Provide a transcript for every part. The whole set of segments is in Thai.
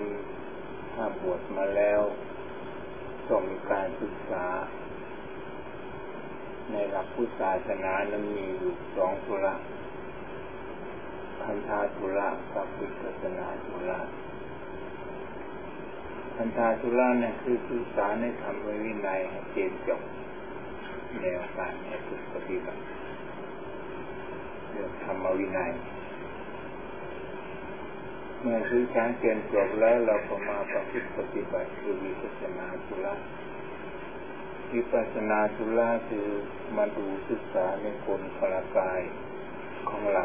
คนถ้าบวชมาแล้วต้องมีการศึกษาในหลักพุทธศาสนานั้นมีอยู่2ธุระคันธาธุระกับวิปัสสนาธุระคันธาธุระนั่นคือศึกษาในธรรมวินัยให้เจนจบแนวการปฏิบัติเรื่องธรรมวินัยเมื่อศึกษาเจนจบแล้วเราก็มาประพฤติปฏิบัติคือวิปัสสนาธุระวิปัสสนาธุระคือมาดูศึกษาในกลกายของเรา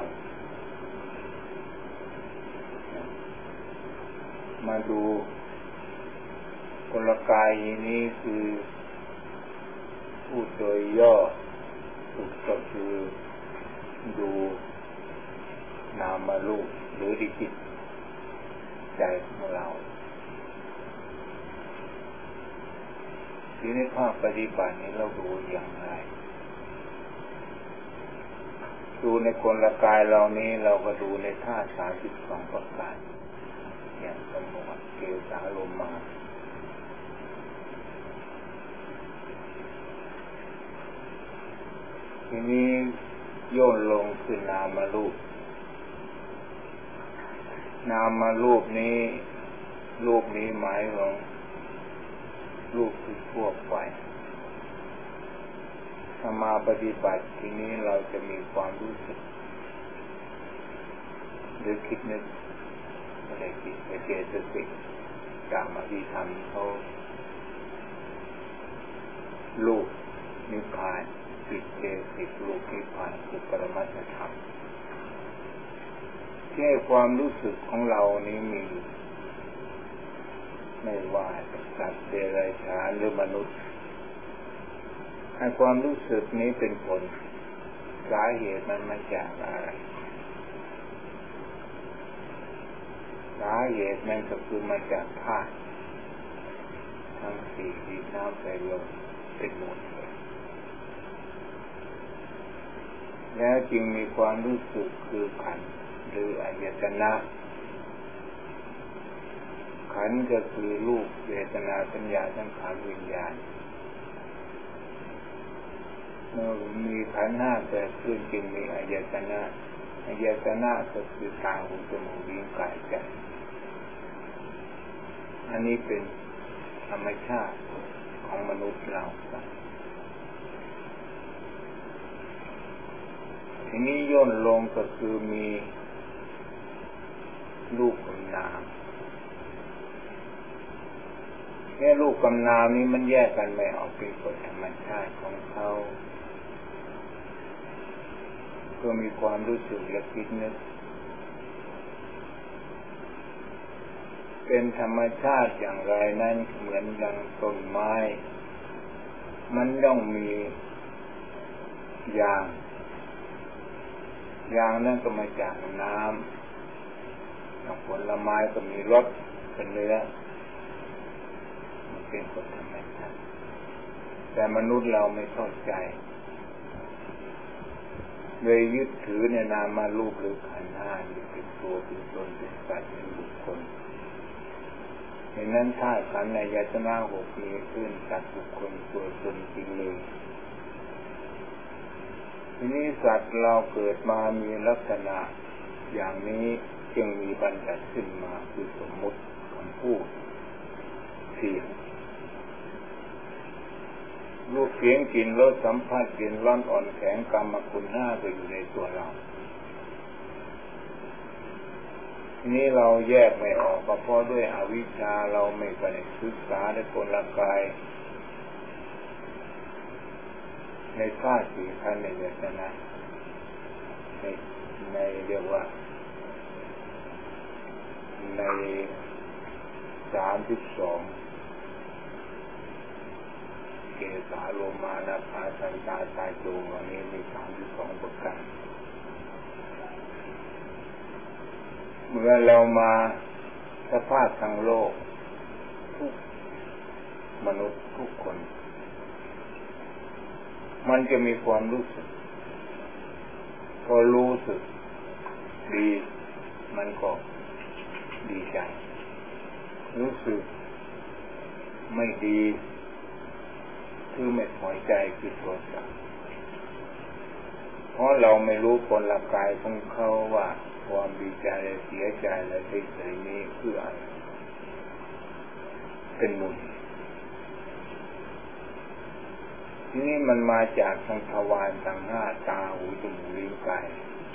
มาดูกลกายนี้คือพูดโดยย่อสุดก็คือดูนามรูปหรือจิตใจของเราที่ในภาคปฏิบัตินี้เราดูอย่างไรดูในกลกายเรานี้เราก็ดูในธาตุ32ประการอย่างกำหนดเกสาโลมาทีนี้โยนลงคือนามรูปนามรูปนี้หมายถึงรูปที่ทั่วไปถ้ามาปฏิบัติทีนี้เราจะมีความรู้สึกหรือคิดนึกอะไรคิดเจตสิกตามอภิธรรมเขารูปนิพพานจิตเจตสิกรูปนิพพานคือปรมัตถธรรมแค่ความรู้สึกของเรานี้มีไม่ว่าสัตว์เดรัจฉานหรือมนุษย์ให้ความรู้สึกนี้เป็นผลสาเหตุมันมาจากอะไรสาเหตุมันก็คือมาจากธาตุทั้งสี่ดินน้ำไฟลมเป็นมูลแล้วจึงมีความรู้สึกคือขันธ์หรืออายตนะขันธ์ก็คือรูปเวทนาสัญญาสังขารวิญญาณเมื่อมีขันธ์ห้าเกิดขึ้นจึงมีอายตนะอายตนะก็คือตาหูจมูกลิ้นกายใจอันนี้เป็นธรรมชาติของมนุษย์เราทีนี้ย่นลงก็คือมีรูปกับนามแค่รูปกับนามนี้มันแยกกันไม่ออกเป็นกฎธรรมชาติของเขาก็มีความรู้สึกและคิดนึกเป็นธรรมชาติอย่างไรนั้นเหมือนดังต้นไม้มันต้องมีอย่างนั่นก็มาจากน้ำผลไม้ก็มีรสเป็นเนื้อมันเป็นกฎธรรมชาติแต่มนุษย์เราไม่เข้าใจเลยยึดถือในนามารูปหรือขันธ์ห้าเป็นตัวเป็นตนเป็นสัตว์เป็นบุคคลดังนั้นธาตุขันธ์ในอายตนะหกมีขึ้นสัตว์บุคคลตัวตนจริงเลยทีนี้สัตว์เราเกิดมามีลักษณะอย่างนี้จึงมีบัญญัติขึ้นมาคือสมมุติคำพูดเสียงรูปเสียงกลิ่นรสสัมผัสเย็นร้อนอ่อนแข็งกรรมคุณห้าก็อยู่ในตัวเราทีนี้เราแยกไม่ออกก็เพราะด้วยอวิชชาเราไม่ได้ศึกษาในกลกายในธาตุสี่ขันธ์ในอายตนะในเรียกว่าใน32เกสาโลมานาคาสันตาตาโจวันนี้มี32ประการเมื่อเรามาสภาพทางโลกทุกมนุษย์ทุกคนมันจะมีความรู้สึกพอรู้สึกดีมันก็ดีใจรู้สึกไม่ดีคือไม่พอใจคือโทสะเพราะเราไม่รู้ผลลัพธ์กายของเขาว่าความดีใจและเสียใจและเฉยๆนี้คืออะไรเป็นมูลทีนี้มันมาจากทางทวารทั้งห้าตาหูจมูกลิ้นกาย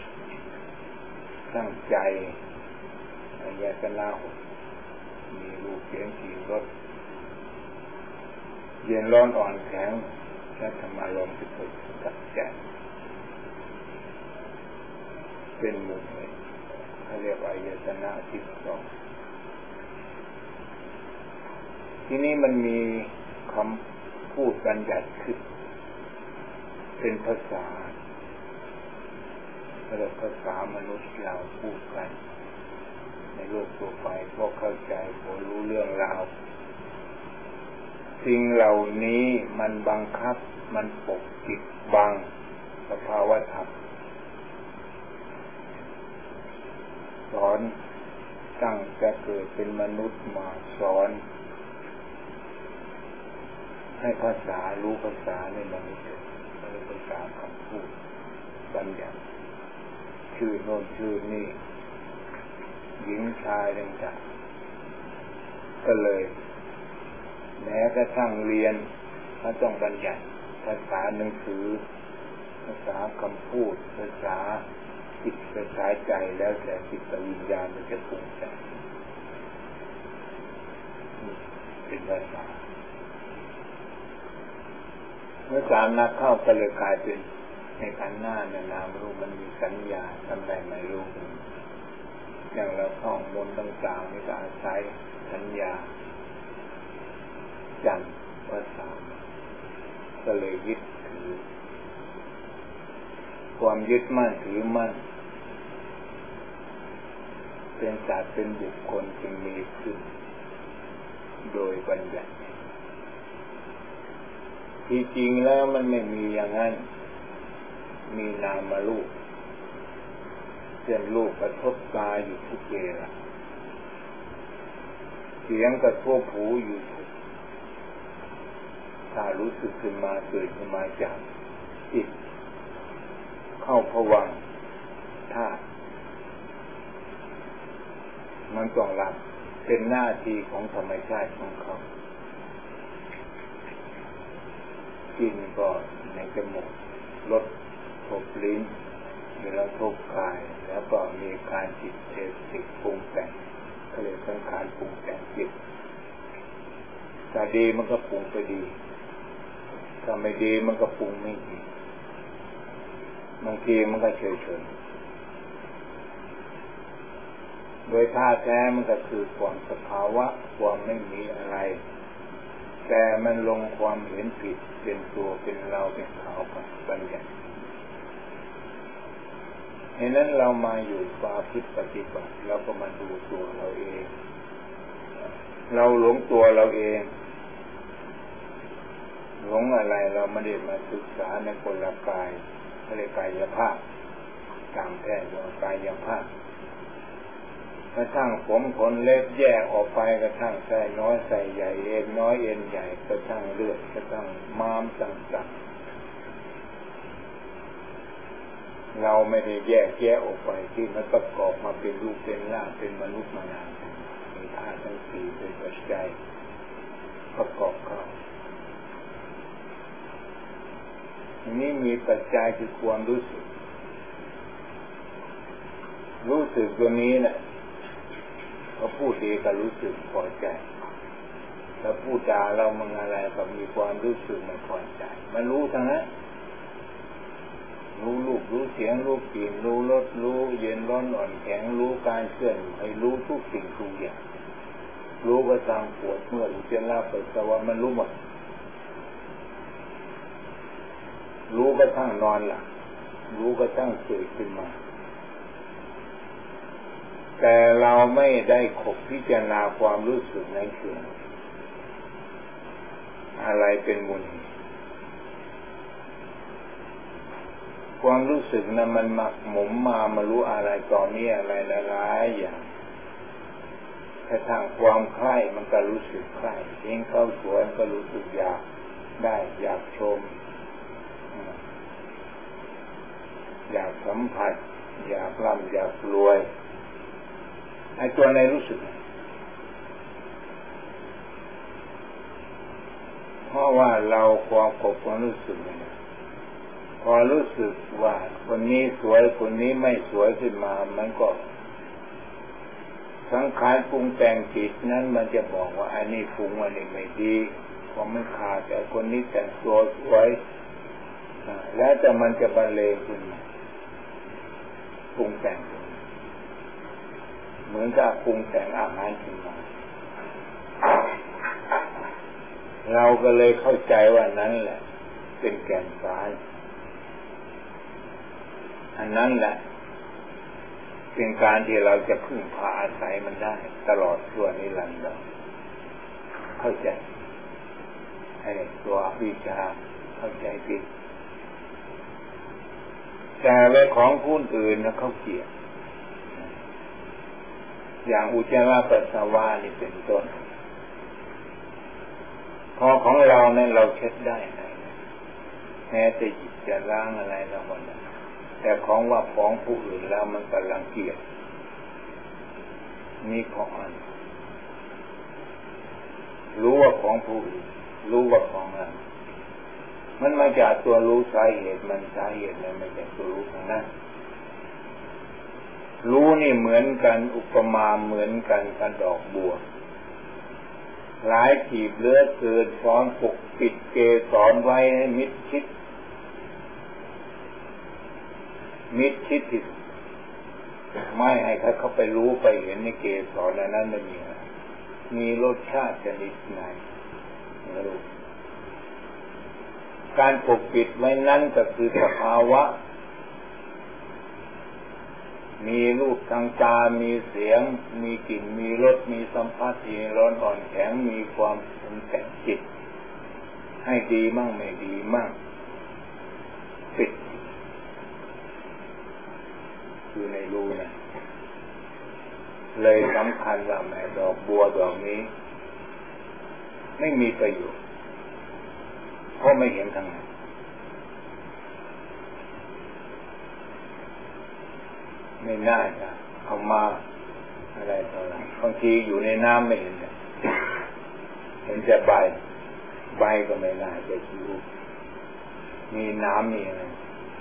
ทั้งใจอายตนะมีรูปเสียงกลิ่นรสเย็นร้อนอ่อนแข็งและธรรมารมณ์ที่เกิดขึ้นกับใจเป็นมูลเขาเรียกว่าอายตนะ12ทีนี้มันมีคำพูดบัญญัติขึ้นเป็นภาษาเรียกภาษามนุษย์เราพูดกันในโลกทั่วไปพอเข้าใจพอรู้เรื่องราวสิ่งเหล่านี้มันบังคับมันปกปิดบังสภาวะธรรมสอนตั้งแต่เกิดเป็นมนุษย์มาสอนให้ภาษารู้ภาษาในมนุษย์ภาษาคำพูดบัญญัติชื่อโน่นชื่อนี่หญิงชายต่างๆก็เลยแม้กระทั่งเรียนก็ต้องบัญญัติภาษาหนังสือภาษาคำพูดภาษาจิตภาษาใจแล้วแต่จิตวิญญาณมันจะปรุงแต่งเป็นภาษาเมื่อสารนักเข้าก็เลยกลายเป็นในขันธ์หน้าในนามรูปมันมีสัญญาทำได้ไม่รู้อย่างเราท่องมนต์ต่างๆนี่ก็อาศัยสัญญาจำภาษาก็เลยยึดถือความยึดมั่นถือมั่นเป็นสัตว์เป็นบุคคลจึงมีขึ้นโดยบัญญัติที่จริงแล้วมันไม่มีอย่างนั้นมีนามรูปเช่นรูปกระทบตาอยู่ทุกเวลาเสียงกระทบหูอยู่ถ้ารู้สึกขึ้นมาเกิดขึ้นมาจากจิตเข้าภวังค์ถ้ามันต้องรับเป็นหน้าที่ของธรรมชาติของเขากินก็ในจมูกรสทบลิ้นเวลาทบกายแล้วก็มีการจิตเจตปรุงแต่งก็เลยสังขารปรุงแต่งจิตถ้าดีมันก็ปรุงไปดีถ้าไม่ดีมันก็ปรุงไม่ดีบางทีมันก็เฉยๆโดยท่าแท้มันก็คือความสภาวะความไม่มีอะไรแต่มันลงความเห็นผิดเป็นตัวเป็นเราเป็นเขากับบัญญัติฉะนั้นเรามาอยู่ปฏิบัติเราก็มาดูตัวเราเองเราหลงตัวเราเองหลงอะไรเราไม่ได้มาศึกษาในกลกายในกายภาพตามแท้ของกายภาพกระทั่งผมขนเล็บแยกออกไปกระทั่งไส้น้อยไส้ใหญ่เอ็นน้อยเอ็นใหญ่กระทั่งเลือดกระทั่งม้ามต่างๆเราไม่ได้แยกแยะออกไปที่มันประกอบมาเป็นรูปเป็นร่างเป็นมนุษย์มานานมีธาตุทั้งสี่เป็นปัจจัยประกอบเข้าอันนี้มีปัจจัยคือความรู้สึกตัวนี้น่ะเขาพูดดีก็รู้สึกพอใจแล้วพูดจาเรามึงอะไรก็มีความรู้สึกไม่พอใจมันรู้ทั้งนั้นรู้รูปรู้เสียงรู้กลิ่นรู้รสรู้เย็นร้อนอ่อนแข็งรู้การเคลื่อนไหวรู้ทุกสิ่งทุกอย่างรู้กระทั่งปวดเมื่อยอุจจาระปัสสาวะมันรู้หมดรู้กระทั่งนอนหลับรู้กระทั่งตื่นขึ้นมาแต่เราไม่ได้ขบพิจารณาความรู้สึกในส่วนอะไรเป็นมูลความรู้สึกนั้นมันหมักหมมมารู้อะไรตอนนี้อะไรหลายๆอย่างระทั่งความใคร่มันก็รู้สึกใคร่เองเข้าสวนก็รู้สึกอยากได้อยากชมอยากสัมผัสอยากร่ำอยากรวยไอ้ตัวในรู้สึกเพราะว่าเราความกบความรู้สึกเนี่ยพอรู้สึกว่าคนนี้สวยคนนี้ไม่สวยขึ้นมามันก็สังขารปรุงแต่งจิตนั้นมันจะบอกว่าอันนี้ปรุงอันนี้ไม่ดีความไม่ขาดแต่คนนี้แต่งตัวสวยแล้วแต่มันจะบรรเลงขึ้นมาปรุงแต่งเหมือนกับปรุงแต่งอาหารขึ้นมาเราก็เลยเข้าใจว่านั้นแหละเป็นแก่นสารอันนั้นแหละเป็นการที่เราจะพึ่งพาอาศัยมันได้ตลอดชั่วนิรันดร์เข้าใจให้ตัววิชาเข้าใจผิดแต่ไว้ของผู้อื่นนะเขาเกลียดอย่างอุจจาระปัสสาวะนี่เป็นต้นพอของเราเนี่ยเราเช็ดได้แม้แต่หยิบจะล้างอะไรเราก็ได้แต่ของว่าของผู้อื่นแล้วมันกำลังเกลียดนี่ของอันรู้ว่าของผู้อื่นรู้ว่าของเรามันมาจากตัวรู้สาเหตุมันสาเหตุมันไม่ใช่ตัวรู้ของนั้นรู้นี่เหมือนกันอุปมาเหมือนกันกับดอกบัวหลายกีบเลือดเกิดซ้อนปกปิดเกสรไว้ให้มิดชิดที่ไม่ให้เขาไปรู้ไปเห็นในเกสรนั้นไม่มีรสชาติชนิดไหนไม่รู้การปกปิดไว้นั้นก็คือสภาวะมีรูปทางตามีเสียงมีกลิ่นมีรสมีสัมผัสที่ร้อนอ่อนแข็งมีความปรุงแต่งจิตให้ดีมั่งไม่ดีมั่งปิดอยู่ในรูนะเลยสำคัญว่าแม่ดอกบัวดอกนี้ไม่มีประโยชน์เพราะไม่เห็นทางไหนไม่น่าจะเอามาอะไรต่ออะไรบางทีอยู่ในน้ำไม่เห็นเลยเห็นแต่ใบก็ไม่น่าจะอยู่มีน้ำมีอะไร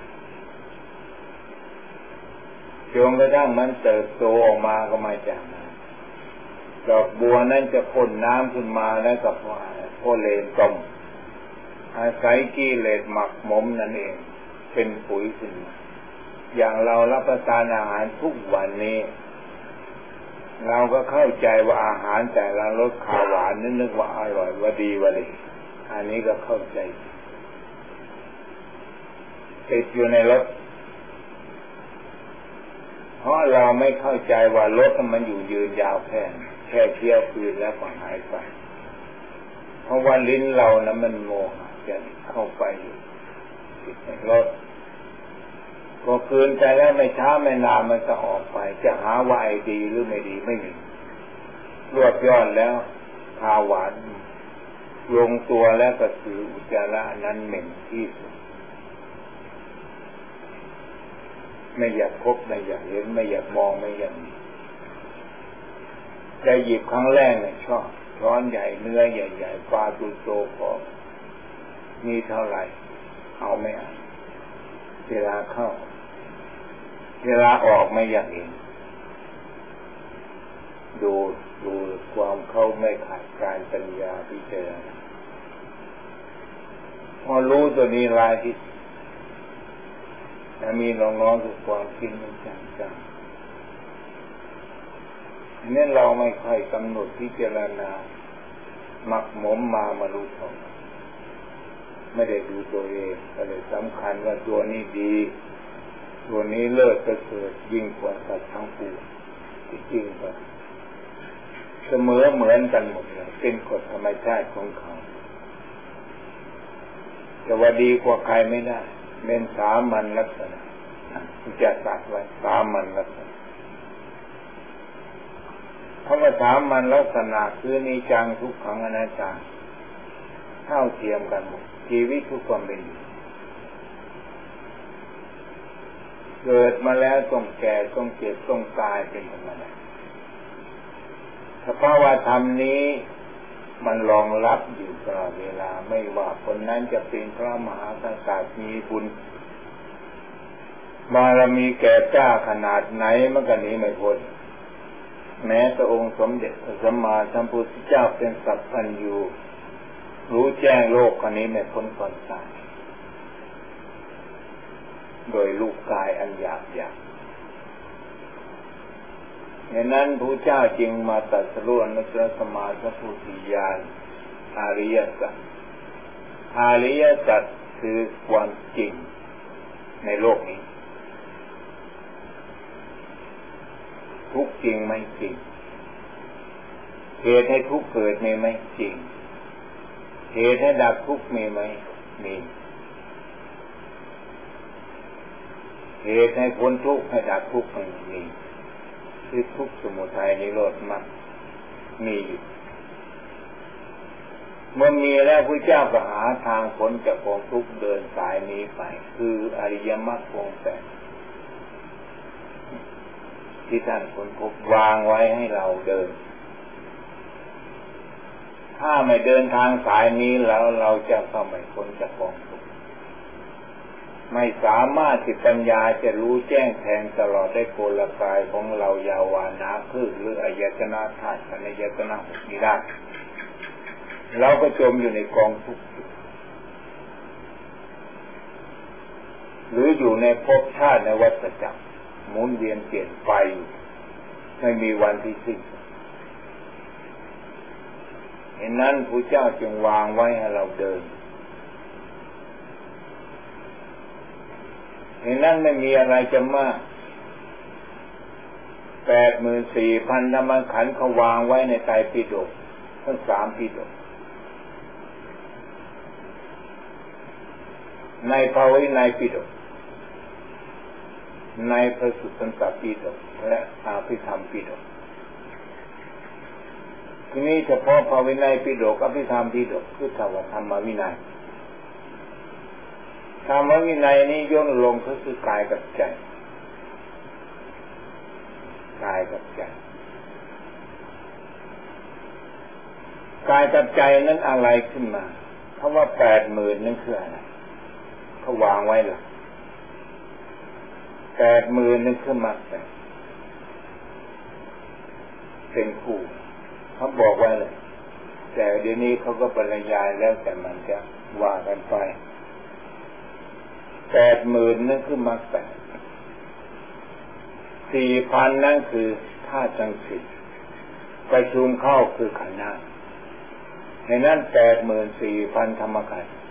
จนกระทั่งมันเติบโตออกมาก็มาจากน้ำดอกบัวนั้นจะพ่นน้ำขึ้นมาแล้วกับพ่นเลนต้มอาศัยกิเลสหมักหมมนั่นเองเป็นปุ๋ยขึ้นมาอย่างเรารับประทานอาหารทุกวันนี้เราก็เข้าใจว่าอาหารแต่ละรสข้าวหวานนึกว่าอร่อยว่าดีว่าดีอันนี้ก็เข้าใจติดอยู่ในรสเพราะเราไม่เข้าใจว่ารสมันอยู่ยืนยาวแค่เที่ยวคืนแล้วก็หายไปเพราะว่าลิ้นเรานะมันโง่จะเข้าไปติดในรสพอคืนไปแล้วไม่ช้าไม่นานมันจะออกไปจะหาว่าไอ้ดีหรือไม่ดีไม่มีรวบยอดแล้วข้าวหวานลงตัวแล้วก็คืออุจจาระนั้นเหม็นที่สุดไม่อยากพบไม่อยากเห็นไม่อยากมองไม่อยากได้หยิบครั้งแรกเนี่ยชอบช้อนใหญ่เนื้อใหญ่ๆปลาตัวโตพอมีเท่าไหร่เอาไม่เอาเวลาเข้าเวลาออกไม่อยากเห็นดูความเข้าไม่ขาดการปัญญาพิจารณาพอรู้ตัวนี้ลายที่มีน้องๆคือความคิดมันจังๆนี่เราไม่ค่อยกำหนดพิจารณาหมักหมมมารู้เท่าไม่ได้ดูตัวเองก็เลยสำคัญว่าตัวนี้ดีตัวนี้เลิศประเสริฐยิ่งกว่าสัตว์ทั้งปวงที่จริงก็เสมอเหมือนกันหมดเลยเป็นกฎธรรมชาติของเขาแต่ว่าดีกว่าใครไม่ได้เป็นสามัญลักษณะจะตัดไว้สามัญลักษณะเขาก็ถามมันลักษณะคือนิจังทุกขังอนัตตาเท่าเทียมกันหมดชีวิตทุกความเป็นอยู่เกิดมาแล้วต้องแก่ต้องเจ็บต้องตายเป็นธรรมดาสภาวะธรรมนี้มันรองรับอยู่ตลอดเวลาไม่ว่าคนนั้นจะเป็นพระมหากษัตริย์มีบุญบารมีแก่กล้าขนาดไหนมันก็หนีไม่พ้นแม้พระองค์สมเด็จพระสัมมาสัมพุทธเจ้าเป็นสัพพัญญูรู้แจ้งโลกคนนี้ไม่พ้นความตายโดยรูปกายอันหยาบดังนั้นพระเจ้าจึงมาตรัสรู้อนุตตรสัมมาสัมพุทธญาณอริยสัจอริยสัจคือความจริงในโลกนี้ทุกจริงไม่จริงเหตุให้ทุกเกิดมีไหมจริงเหตุให้ดับทุกมีไหมมีเหตุให้พ้นทุกข์ให้ดับทุกข์มันมีคือทุกข์สมุทัยนิโรธมรรคมีอยู่เมื่อมีแล้วพระเจ้าก็หาทางพ้นจากกองทุกข์เดินสายนี้ไปคืออริยมรรคองค์ 8ที่ท่านค้นพบวางไว้ให้เราเดินถ้าไม่เดินทางสายนี้แล้วเราจะเข้าไม่พ้นจากกองทุกข์ไม่สามารถที่ปัญญาจะรู้แจ้งแทงตลอดได้โกลกายของเรายาวานาพืชหรืออายตนะธาตุอายตนะหกนี้ได้เราก็จมอยู่ในกองทุกข์หรืออยู่ในภพชาติในวัฏจักรหมุนเวียนเปลี่ยนไปไม่มีวันที่สิ้นเห็นนั้นพระเจ้าจึงวางไว้ให้เราเดินเห็นนั้นไม่มีอะไรจะมาก 84,000 ธรรมขันธ์เขาวางไว้ในไตรปิฎกทั้ง3ปิฎกในภาวินัยปิฎกในพระสุตตันตปิฎกและอภิธรรมปิฎกทีนี้เฉพาะภาวินัยปิฎกอภิธรรมปิฎกคือธรรมวินัยธรรมวินัยนี้ย่นลงก็คือกายกับใจกายกับใจกายกับใจนั้นอะไรขึ้นมาเพราะว่า 80,000 นั่นคืออะไรเขาวางไว้หรอ80,000 นั่นคือมรรคเป็นคู่เขาบอกไว้เลยแต่เดี๋ยวนี้เขาก็บรรยายแล้วแต่มันจะว่ากันไป 80,000 นั่นคือมรรค 4,000 นั่นคือธาตุทั้ง10ประชุมเข้าคือขันธ์ห้าในนั้น 84,000 ธรรมขันธ์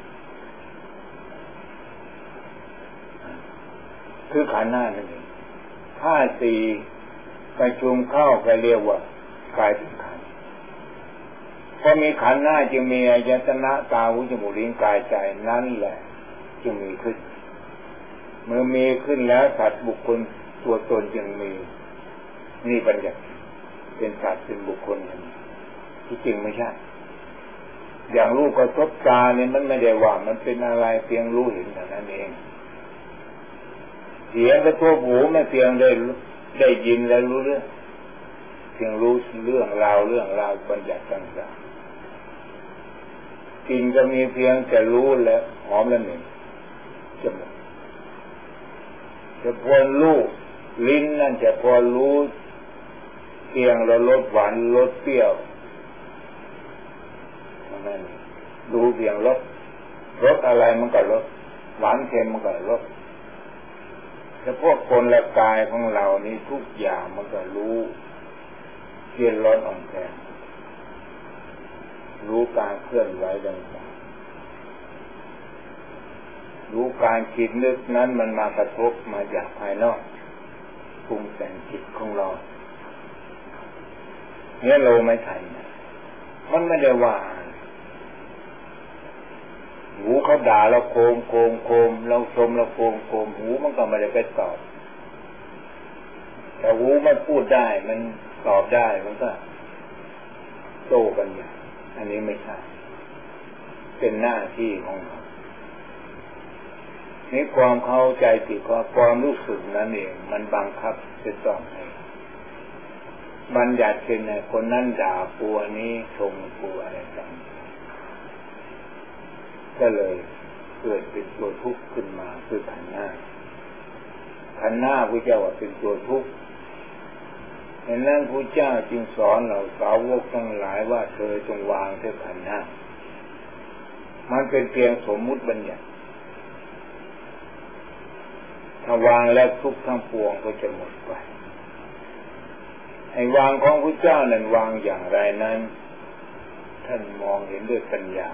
คือขันธ์ห้านั่นเองธาตุ4ประชุมเข้าก็เรียกว่ากายเป็นขันธ์พอมีขันธ์ห้าจึงมีอายตนะตาหูจมูกลิ้นกายใจนั่นแหละจึงมีขึ้นเมื่อมีขึ้นแล้วสัตว์บุคคลตัวตนจึงมีนี่ปัญญาเป็นสัตว์เป็นบุคคลอย่างนี้ที่จริงไม่ใช่อย่างรูปกระทบตาเนี่ยมันไม่ได้ว่ามันเป็นอะไรเพียงรู้เห็นเท่านั้นเองเสียงกระทบหูไม่เพียงได้ยินแล้วรู้เรื่องเพียงรู้เรื่องราวปัญญาต่างๆกลิ่นก็มีเพียงแต่รู้แล้วหอมแล้วเหม็นจมูกจะพอรู้ลิ้นนั่นจะพอรู้เพียงเราลดหวานลดเปรี้ยวนั่นรู้เพียงลดอะไรมันก็ลดหวานเค็มมันก็ลดแต่พวกคนละกายของเรานี่ทุกอย่างมันก็รู้เพียงร้อนอ่อนแรงรู้การเคลื่อนไหวต่างๆรู้การคิดนึกนั้นมันมากระทบมาจากภายนอกปรุงแต่งจิตของเราเนี่ยเราไม่ทันมันไม่ได้ว่าหูเขาด่าเราโคมเราชมเราโคมหูมันก็ไม่ได้ไปตอบแต่หูมันพูดได้มันตอบได้มันก็โต้กันอย่างอันนี้ไม่ใช่เป็นหน้าที่ของเรานี่ความเข้าใจผิดความรู้สึกนั่นเองมันบังคับจะต้องให้บัญญัติเป็นคนนั้นด่าปัวนี้ชมปัวอะไรต่างก็เลยเกิดเป็นตัวทุกข์ขึ้นมาคือขันธ์ห้าพระเจ้าว่าเป็นตัวทุกข์ดังนั้นพระเจ้าจึงสอนเราสาวกทั้งหลายว่าเธอจงวางเถิดขันธ์ห้ามันเป็นเพียงสมมุติบัญญัติถ้าวางแล้วทุกข์ทั้งปวงก็จะหมดไปไอ้วางของพระเจ้านั้นวางอย่างไรนั้นท่านมองเห็นด้วยปัญญา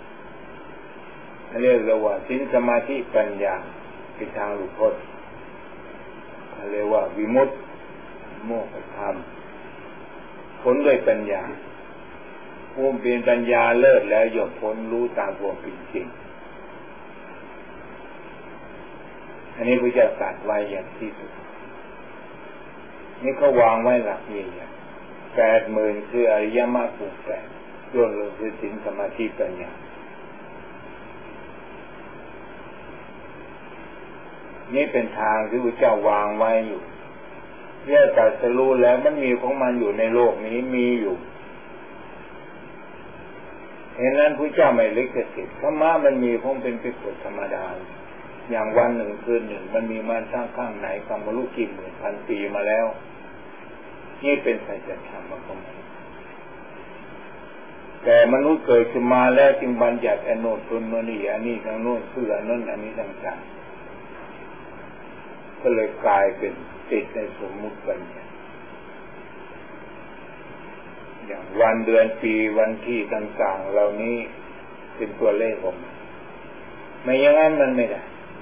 เรียกว่าศีลสมาธิปัญญาเป็นทางหลุดพ้นเรียกว่าวิมุตติโมกขธรรมพ้นด้วยปัญญาผู้เป็นปัญญาเลิศแล้วย่อมพ้นรู้ตามความเป็นจริงอันนี้พระเจ้าตรัสไว้อย่างที่สุดนี่เขาวางไว้หลักนี้80,000คืออริยมรรคภูมิ8รวมลงคือศีลสมาธิปัญญานี่เป็นทางที่พระเจ้าวางไว้อยู่เรื่องตรัสรู้แล้วมันมีของมันอยู่ในโลกนี้มีอยู่เห็นนั้นพระเจ้าไม่ลิขสิทธิ์ธรรมะมันมีคงเป็นกฎธรรมดาอย่างวันหนึ่งคืนหนึ่งมันมีมาสร้างข้างไหนกรรมรู้กี่หมื่นพันปีมาแล้วนี่เป็นสัจธรรมของมันแต่มนุษย์เกิดขึ้นมาแล้วจึงบัญญัติอโนตนโนนี่อันนี้ทางโน้นเพื่ออันนั้นอันนี้ต่างๆก็เลยกลายเป็นติดในสมมุติบัญญัติอย่างวันเดือนปีวันที่ต่างๆเหล่านี้เป็นตัวเลขของมันไม่อย่างนั้นมันไม่ได้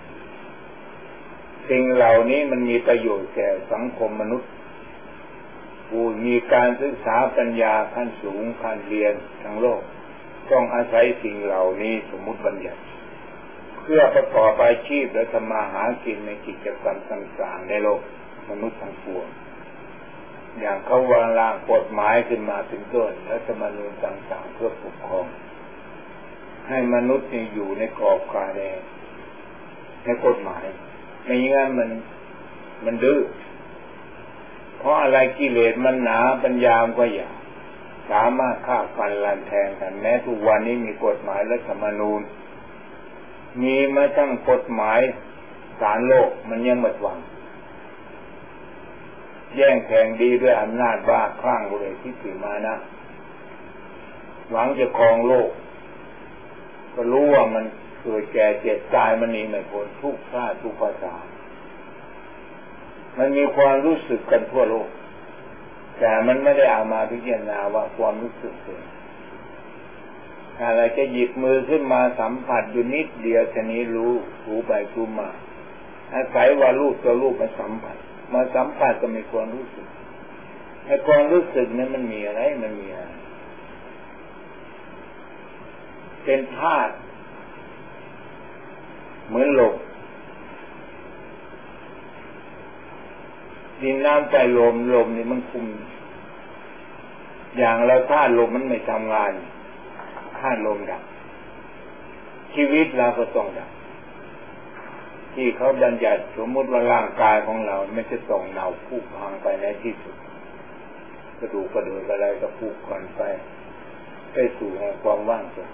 สิ่งเหล่านี้มันมีประโยชน์แก่สังคมมนุษย์ผู้มีการศึกษาปัญญาขั้นสูงขั้นเรียนทั้งโลกต้องอาศัยสิ่งเหล่านี้สมมุติบัญญัติเพื่อประกอบอาชีพและทำมาหากินในกิจกรรมต่างๆในโลกมนุษย์ทั้งปวงอย่างเขาวางร่างกฎหมายขึ้นมาเป็นต้นและรัฐธรรมนูญต่างๆเพื่อปกครองให้มนุษย์อยู่ในกรอบกาแนในกฎหมายไม่งั้นมันดื้อเพราะอะไรกิเลสมันหนาปัญญาก็หยาบสามารถฆ่าฟันลันแทงกันแม้ทุกวันนี้มีกฎหมายรัฐธรรมนูญมีมาตั้งกฎหมายศาลโลกมันยังหมดหวังแย่งแข่งดีด้วยอำนาจบ้าคลั่งเลยที่ถือมานะหวังจะครองโลกก็รู้ว่ามันเกิดแก่เจ็บตายมันหนีไม่พ้นทุกชาติทุกภาษามันมีความรู้สึกกันทั่วโลกแต่มันไม่ได้เอามาพิจารณาว่าความรู้สึกเป็นอะไรจะหยิบมือขึ้นมาสัมผัสอยู่นิดเดียวชนี้รู้ถูไปถูมาอาศัยว่ารูปตัวรูปมาสัมผัสก็มีความรู้สึกไอ้ความรู้สึกนั้นมันมีอะไรเป็นธาตุเหมือนลมดินน้ำใจลมนี่มันคุมอย่างเราธาตุลมมันไม่ทำงานธาตุลมดับชีวิตเราก็ต้องดับที่เขาบัญญัติสมมติว่าร่างกายของเราไม่จะต้องเน่าผุพังไปในที่สุดกระดูกอะไรก็ผุก่อนไปสู่แห่งความว่างเปล่า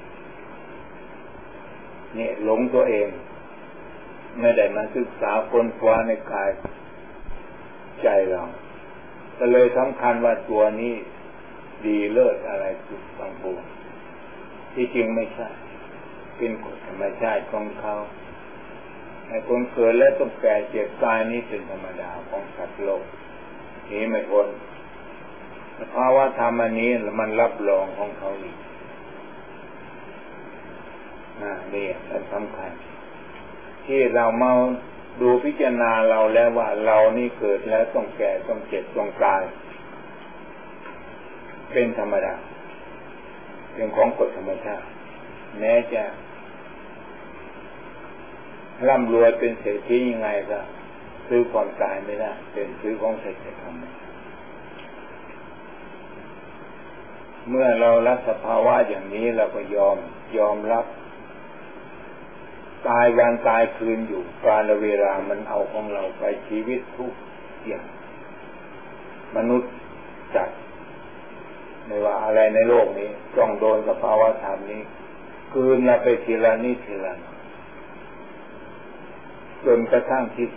เนี่ยหลงตัวเองไม่ได้มาศึกษาค้นคว้าในกายใจเราก็เลยสำคัญว่าตัวนี้ดีเลิศอะไรทุกบางปวงที่จริงไม่ใช่เป็นกฎธรรมชาติของเขาไอ้คนเกิดแล้วต้องแก่เจ็บตายนี่เป็นธรรมดาของสัตว์โลกนี้ไม่พ้นเพราะว่าธรรมอันนี้มันรับรองของเขาอีกนี่มันสำคัญที่เรามาดูพิจารณาเราแล้วว่าเรานี่เกิดแล้วต้องแก่ต้องเจ็บต้องตายเป็นธรรมดาเป็นของกฎธรรมชาติแม้จะร่ำรวยเป็นเศรษฐียังไงก็ซื้อความตายไม่ได้เป็นซื้อของสัจธรรมเมื่อเรารับสภาวะอย่างนี้เราก็ยอมรับตายวันตายคืนอยู่กาลเวลามันเอาของเราไปชีวิตทุกอย่างมนุษย์จัดไม่ว่าอะไรในโลกนี้ต้องโดนสภาวะธรรมนี้คืนละไปทีละนิดทีละจนกระทั่งที่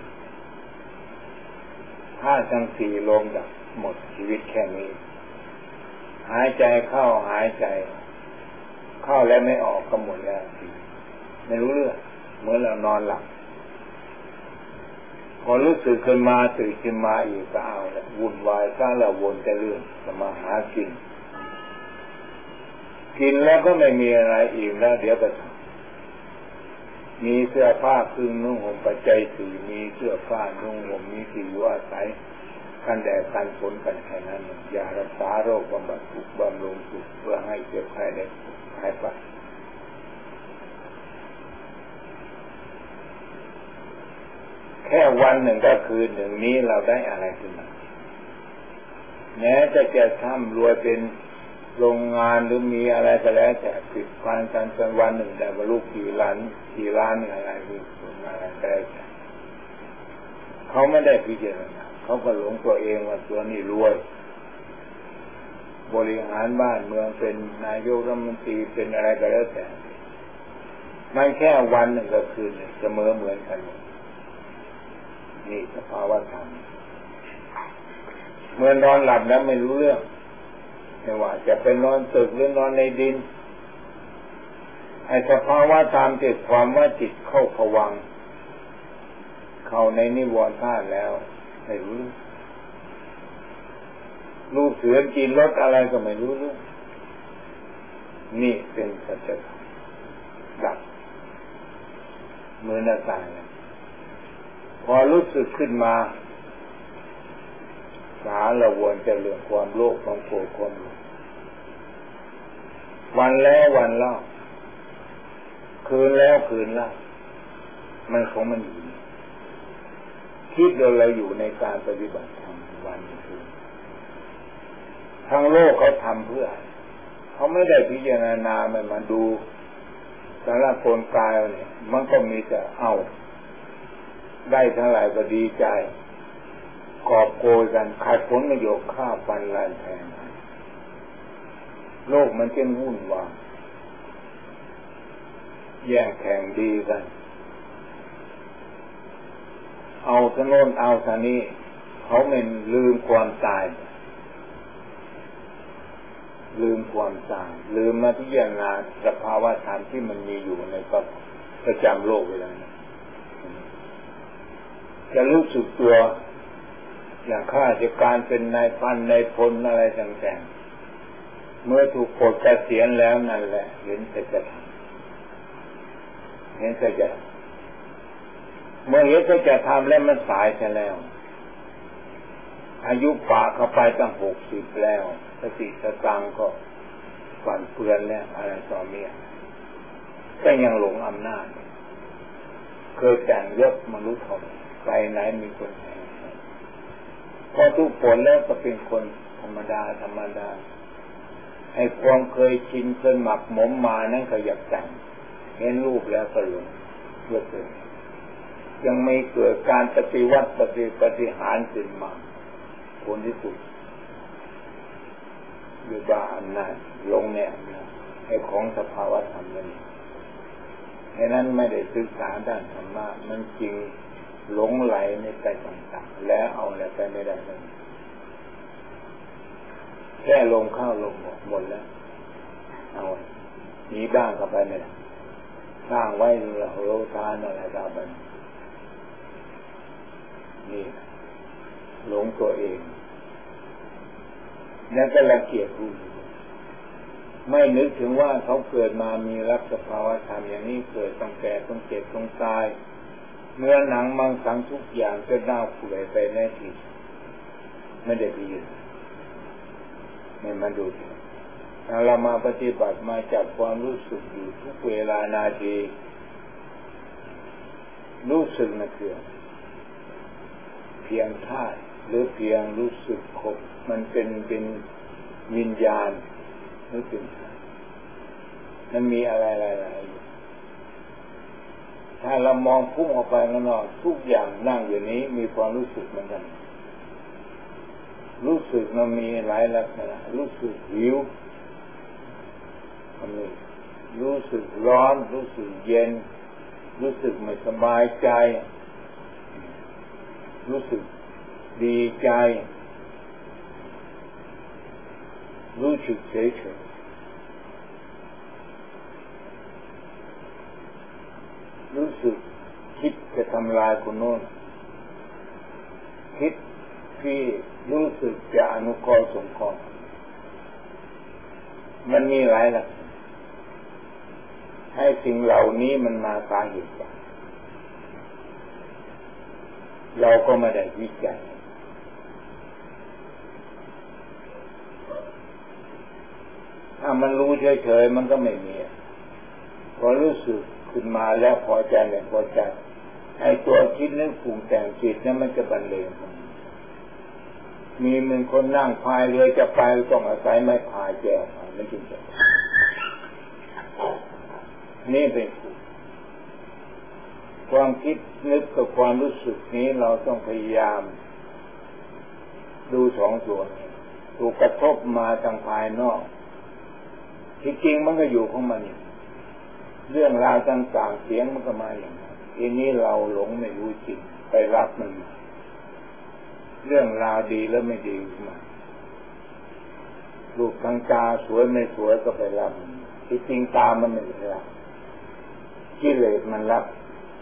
ถ้าทั้งสี่ลมดับหมดชีวิตแค่นี้หายใจเข้าหายใจเข้าแล้วไม่ออกก็หมดแล้วไม่รู้เรื่องเหมือนเรานอนหลับพอรู้สึกขึ้นมาตื่นขึ้นมาอีกก็เอาแล้ววุ่นวายสร้างแล้ววนแต่เรื่องจะมาหากินแล้วก็ไม่มีอะไรอีกแล้วเดี๋ยวก็มีเสื้อผ้าครึ่งนุ่งห่มปัจจัยสี่มีเสื้อผ้านุ่งห่มมีที่อยู่อาศัยกันแดดกันฝนกันแค่นั้นยารักษาโรคบำบัดทุกข์บำรุงสุขเพื่อให้เจ็บไข้ได้หายไปแค่วันหนึ่งกับคืนหนึ่งนี้เราได้อะไรขึ้นมาแม้จะทำรวยเป็นโรงงานหรือมีอะไรก็แล้วแต่ปิดพันกันจนวันหนึ่งแต่ว่าลูกกี่ล้านอะไรคืออะไรก็แล้วแต่เขาไม่ได้พิจารณาเขาก็หลงตัวเองว่าตัวนี้รวยบริหารบ้านเมืองเป็นนายกรัฐมนตรีเป็นอะไรก็แล้วแต่ไม่แค่วันหนึ่งกับคืนหนึ่งเสมอเหมือนกันนี่สภาวะธรรมเมื่อนอนหลับแล้วไม่รู้เรื่องไม่ว่าจะเป็นนอนตึกหรือนอนในดินไอ้สภาวะธรรมติดความว่าจิตเข้าภวังค์เข้าในนิวรณ์ธาตุแล้วไม่รู้ลูกเสือกินรสอะไรก็ไม่รู้เรื่องนี่เป็นสัจธรรมดับเหมือนน่าตายพอรู้สึกขึ้นมาสาละวนจะเรื่องความโลภความโกรธความหลงวันแล้ววันเล่าคืนแล้วคืนเล่ามันของมันอยู่คิดโดยเราอยู่ในการปฏิบัติธรรมวันคืนทางโลกเขาทำเพื่อเขาไม่ได้พิจารณามันมาดูสารพลกายเนี่ยมันก็มีแต่เอาได้เท่าไหร่ก็ดีใจกอบโกยกันขาดผลประโยชน์ฆ่าฟันลานแทงโลกมันเป็นวุ่นวายแย่งแข่งดีกันเอาทะโน้นเอาทะนี้เขาไม่ลืมความตายลืมความตายลืมมาพิจารณาสภาวะธรรมที่มันมีอยู่ในประจำโลกเวลานี้จะรู้สึกตัวอย่างข้าราชการเป็นนายพันนายพลอะไรต่างๆเมื่อถูกปลดเกษียณแล้วนั่นแหละเห็นแต่จะทำเห็นแต่จะเมื่อเห็นแต่จะทำแล้วมันสายไปแล้วอายุป่าเข้าไปตั้ง60แล้วสติสตังก็ฝันเฟือนแล้วอะไรต่อเมียก็ยังหลงอำนาจเคยแต่งยศมนุษย์เขาไปไหนมีคนแทนพอทุกผลแล้วก็เป็นคนธรรมดาไอ้ความเคยชินเคยหมักหมมมานั่นก็อยากแต่งเห็นรูปแล้วก็หลงเพื่อเกิดยังไม่เกิดการปฏิวัติปฏิหารขึ้นมาผลที่สุดอยู่บ้าอำนาจหลงเนี่ยไอ้ของสภาวะธรรมนั่นเพราะนั้นไม่ได้ศึกษาด้านธรรมะมันจริงหลงไหลในใจต่างๆแล้วเอาอะไรไปไม่ได้เลยแค่ลมเข้าลมออกหมดแล้วเอามีบ้างเข้าไปเนี่ยสร้างไว้โลทานอะไรต่างๆนี่หลงตัวเองนั่นก็ละเกียดรู้ไม่นึกถึงว่าเขาเกิดมามีรับสภาวะธรรมอย่างนี้เกิดต้องแก่ต้องเจ็บต้องตายเนื้อหนังมังสังทุกอย่างจะเน่าเปื่อยไปแน่ทีไม่ได้พิจารณาไม่มาดูเรามาปฏิบัติมาจับความรู้สึกอยู่ทุกเวลานาทีรู้สึกนะคือเพียงท่าหรือเพียงรู้สึกครบมันเป็นวิญญาณรู้สึกมันมีอะไรถ้าเรามองพุ่งออกไปข้างนอกทุกอย่างนั่งอยู่นี้มีความรู้สึกเหมือนกันรู้สึกมันมีหลายลักษณะรู้สึกหิวมันรู้สึกร้อนรู้สึกเย็นรู้สึกไม่สบายใจรู้สึกดีใจรู้สึกเฉยๆรู้สึกคิดจะทำลายคนโน้นคิดที่รู้สึกจะอนุเคราะห์สงเคราะห์มันมีหลายลักษณะให้สิ่งเหล่านี้มันมาสาเหตุจากเราก็ไม่ได้วิจัยถ้ามันรู้เฉยๆมันก็ไม่มีพอรู้สึกขึ้นมาแล้วพอใจไม่พอใจไอ้ตัวคิดนึกปรุงแต่งจิตนั้นมันจะบรรเลงมีหนึ่งคนนั่งพายเรือจะไปต้องอาศัยไม้พายแก่ไม่จริงจังนี่เป็นความคิดนึกกับความรู้สึกนี้เราต้องพยายามดูสองส่วนถูกกระทบมาทางภายนอกที่จริงมันก็อยู่ของมันเรื่องราวต่างๆเสียงมันก็มาอย่างนั้นทีนี้เราหลงไม่รู้จริงไปรับมันเรื่องราวดีแล้วไม่ดีมารูปทางตาสวยไม่สวยก็ไปรับที่จริงตามันไม่ได้รับกิเลสมันรับ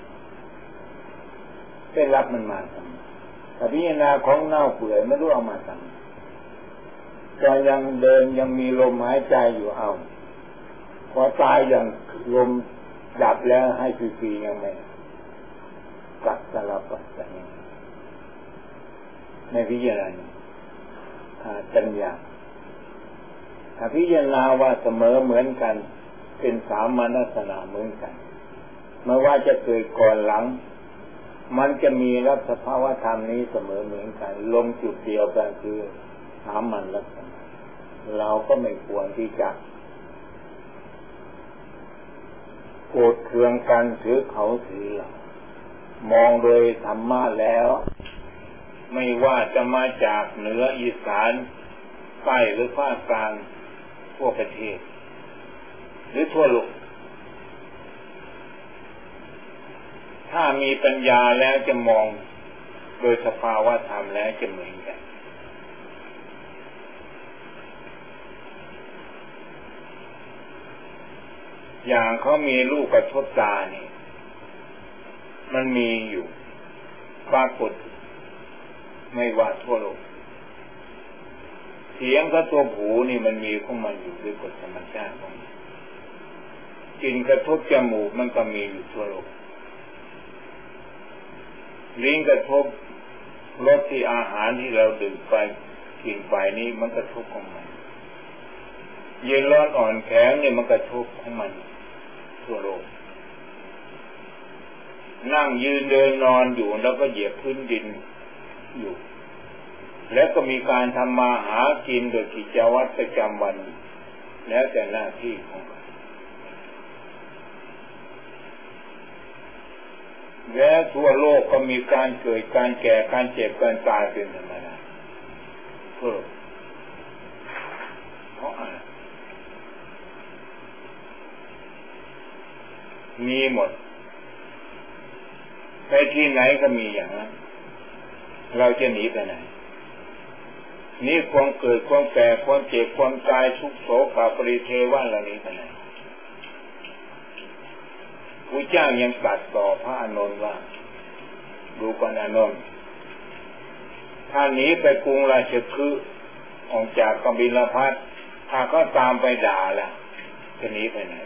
ได้รับมันมาทำแต่พิจารณาของเน่าเปื่อยไม่รู้เอามาทำแต่ยังเดินยังมีลมหายใจอยู่เอาพอตายอย่างลมดับแล้วให้ฟรีๆยังไงกัดสลับปัดอย่างนี้ไม่พิจารณาปัญญาถ้าพิจารณาว่าเสมอเหมือนกันเป็นสามัญลักษณะเหมือนกันไม่ว่าจะเกิดก่อนหลังมันจะมีรับสภาวะธรรมนี้เสมอเหมือนกันลงจุดเดียวกันคือสามัญลักษณะเราก็ไม่ควรที่จะโกรธเคืองกันถือเขาถือเรามองโดยธรรมะแล้วไม่ว่าจะมาจากเหนืออีสานใต้หรือภาคกลางทั่วประเทศหรือทั่วโลกถ้ามีปัญญาแล้วจะมองโดยสภาวะธรรมแล้วจะเหมือนกันอย่างเขามีลูกกระทบตานี่มันมีอยู่ปรากฏไม่ว่าทั่วโลกเสียงกระทบหูนี่มันมีของมันอยู่ด้วยกฎธรรมชาติของมันกลิ่นกระทบจมูกมันก็มีอยู่ทั่วโลกลิ้นกระทบรสที่อาหารที่เราดื่มไปกินไปนี่มันกระทบของมันเย็นร้อนอ่อนแข็งนี่มันกระทบของมันทั่วโลกนั่งยืนเดินนอนอยู่แล้วก็เหยียบพื้นดินอยู่แล้วก็มีการทำมาหากินโดยกิจวัตรประจำวันแล้วแต่หน้าที่ของเขาและทั่วโลกก็มีการเกิดการแก่การเจ็บการตายเป็นธรรมดาเพราะอะไรมีหมดไปที่ไหนก็มีอย่างนั้นเราจะหนีไปไหนนี่ความเกิดความแก่ความเจ็บความตายทุกโศกปริเทวะเหล่านี้ไปไหนพระเจ้ายังตรัสต่อพระอานนท์ว่าดูก่อนอานนท์ถ้าหนีไปกรุงราชคฤห์ออกจากกบิลพัสถ้าก็ตามไปด่าล่ะจะหนีไปไหน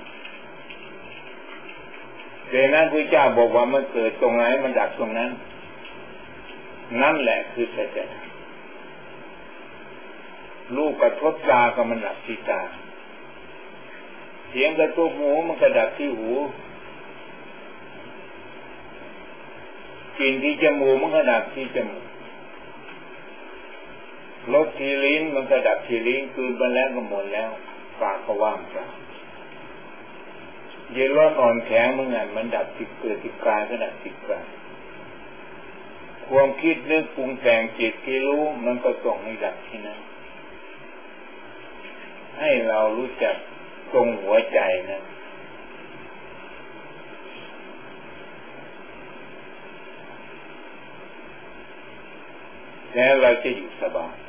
ดังนั้นพระเจ้าบอกว่ามันเกิดตรงไหนมันดับตรงนั้นนั่นแหละคือสัจธรรมรูปกระทบตาก็มันดับที่ตาเสียงกระทบหูมันก็ดับที่หูกลิ่นที่จมูกมันก็ดับที่จมูกรสที่ลิ้นมันก็ดับที่ลิ้นคืนไปแล้วก็หมดแล้วไปปากก็ว่างเปล่าเย็นร้อนอ่อนแข็งเมื่อไงมันดับจิตเกิดจิตกายก็ดับจิตกายความคิดนึกปรุงแต่งจิตที่รู้มันก็ต้องให้ดับที่นั้นให้เรารู้จักตรงหัวใจนะแล้วเราจะอยู่สบาย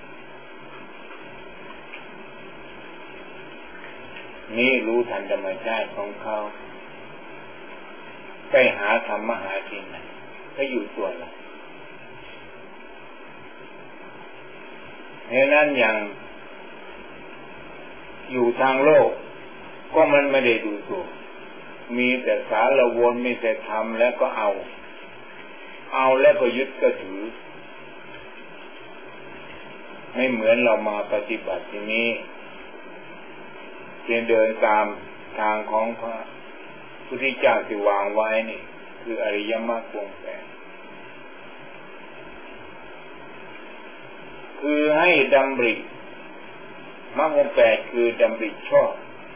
นี่รู้ทันธรรมชาติของเขาไปหาธรรมะหากินนะก็อยู่ตัวเราเพราะนั้นอย่างอยู่ทางโลกก็มันไม่ได้ดูตัวมีแต่สารวนมีแต่ทำแล้วก็เอาแล้วก็ยึดก็ถือไม่เหมือนเรามาปฏิบัติที่นี้เดินตามทางของพระพุทธเจ้าที่วางไว้นี่คืออริยมรรควงแปดคือให้ดำริมรรควงแปดคือดำริชอบ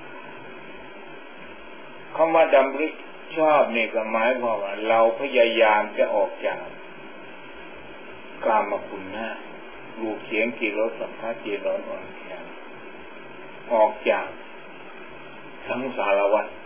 คำว่าดำริชอบนี่ก็หมายความว่าเราพยายามจะออกจากกามคุณห้ารูปเสียงกลิ่นรสสัมผัสเย็นร้อนอ่อนแข็งออกจากทั้งสารวัฏ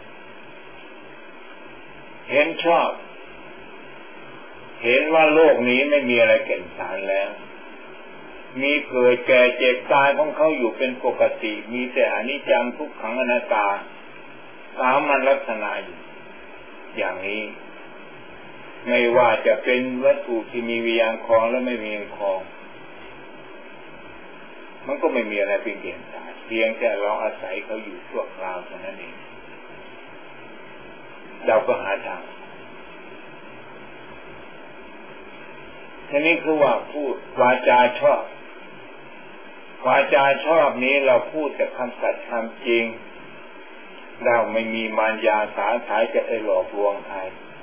เห็นชอบเห็นว่าโลกนี้ไม่มีอะไรแก่นสารแล้วมีเกิดแก่เจ็บตายของเขาอยู่เป็นปกติมีแต่อนิจจังทุกขังอนัตตาสามัญลักษณะอย่างนี้ไม่ว่าจะเป็นวัตถุที่มีวิญญาณครองและไม่มีวิญญาณครองมันก็ไม่มีอะไรเป็นแก่นสารเพียงแต่เราอาศัยเขาอยู่ชั่วคราวเท่านั้นเองเราก็หาทางทีนี้คือว่าพูดวาจาชอบวาจาชอบนี้เราพูดแต่คำสัตย์คำจริงเราไม่มีมารยาสาสายจะไปหลอกลวงใคร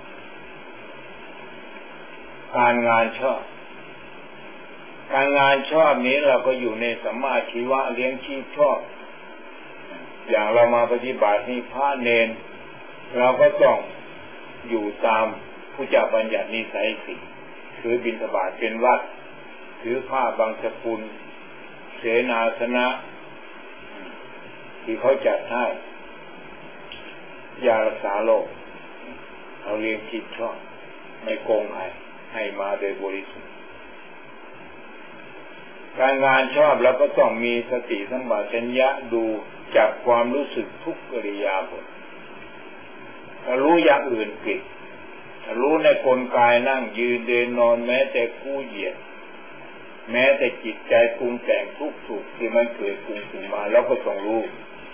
การงานชอบการงานชอบนี้เราก็อยู่ในสัมมาชีวะเลี้ยงชีพชอบอย่างเรามาปฏิบัตินี่พระเนรเราก็ต้องอยู่ตามผู้จักบัญญัตินิสัยสี่ถือบิณฑบาตเป็นวัดถือผ้าบางสกุลเสนาสนะที่เขาจัดให้ยารักษาโรคเราเลี้ยงชีพชอบไม่โกงใครให้มาโดยบริสุทธิ์การงานชอบแล้วก็ต้องมีสติสัมปชัญญะดูจับความรู้สึกทุกกิริยาบทถ้ารู้อย่างอื่นผิดถ้ารู้ในกลกายนั่งยืนเดินนอนแม้แต่คู่เหยียดแม้แต่จิตใจปรุงแต่งทุกสุขที่มันเกิดปรุงขึ้นมาแล้วก็ต้องรู้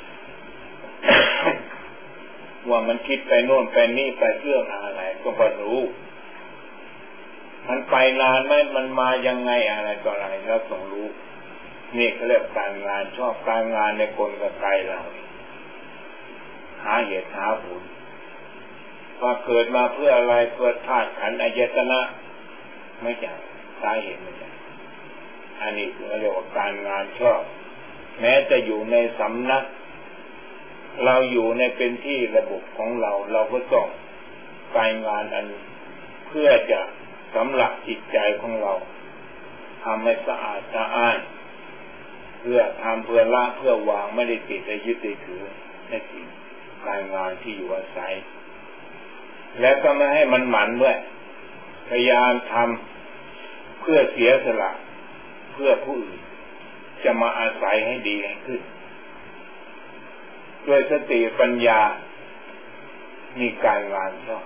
ว่ามันคิดไปโน่นไปนี่ไปเรื่องอะไรก็พอรู้มันไปนานไหมมันมายังไงอะไรต่ออะไรแล้วต้องรู้นี่เขาเรียกการงานชอบการงานในกลไกเราหาเหตุหาผลว่าเกิดมาเพื่ออะไรเพื่อธาตุขันธ์อายตนะไม่ใช่สาเหตุไม่ใช่อันนี้คือเรียกว่าการงานชอบแม้จะอยู่ในสำนักเราอยู่ในเป็นที่ระบบของเราเราก็ต้องการงานอันเพื่อจะสำหรับจิตใจของเราทำให้สะอาดสะอ้านเพื่อทำเพื่อละเพื่อวางไม่ได้ติดได้ยึดได้ถือในสิ่งการงานที่อยู่อาศัยและก็ไม่ให้มันหมันด้วยพยายามทำเพื่อเสียสละเพื่อผู้อื่นจะมาอาศัยให้ดีขึ้นด้วยสติปัญญามีการงานชอบ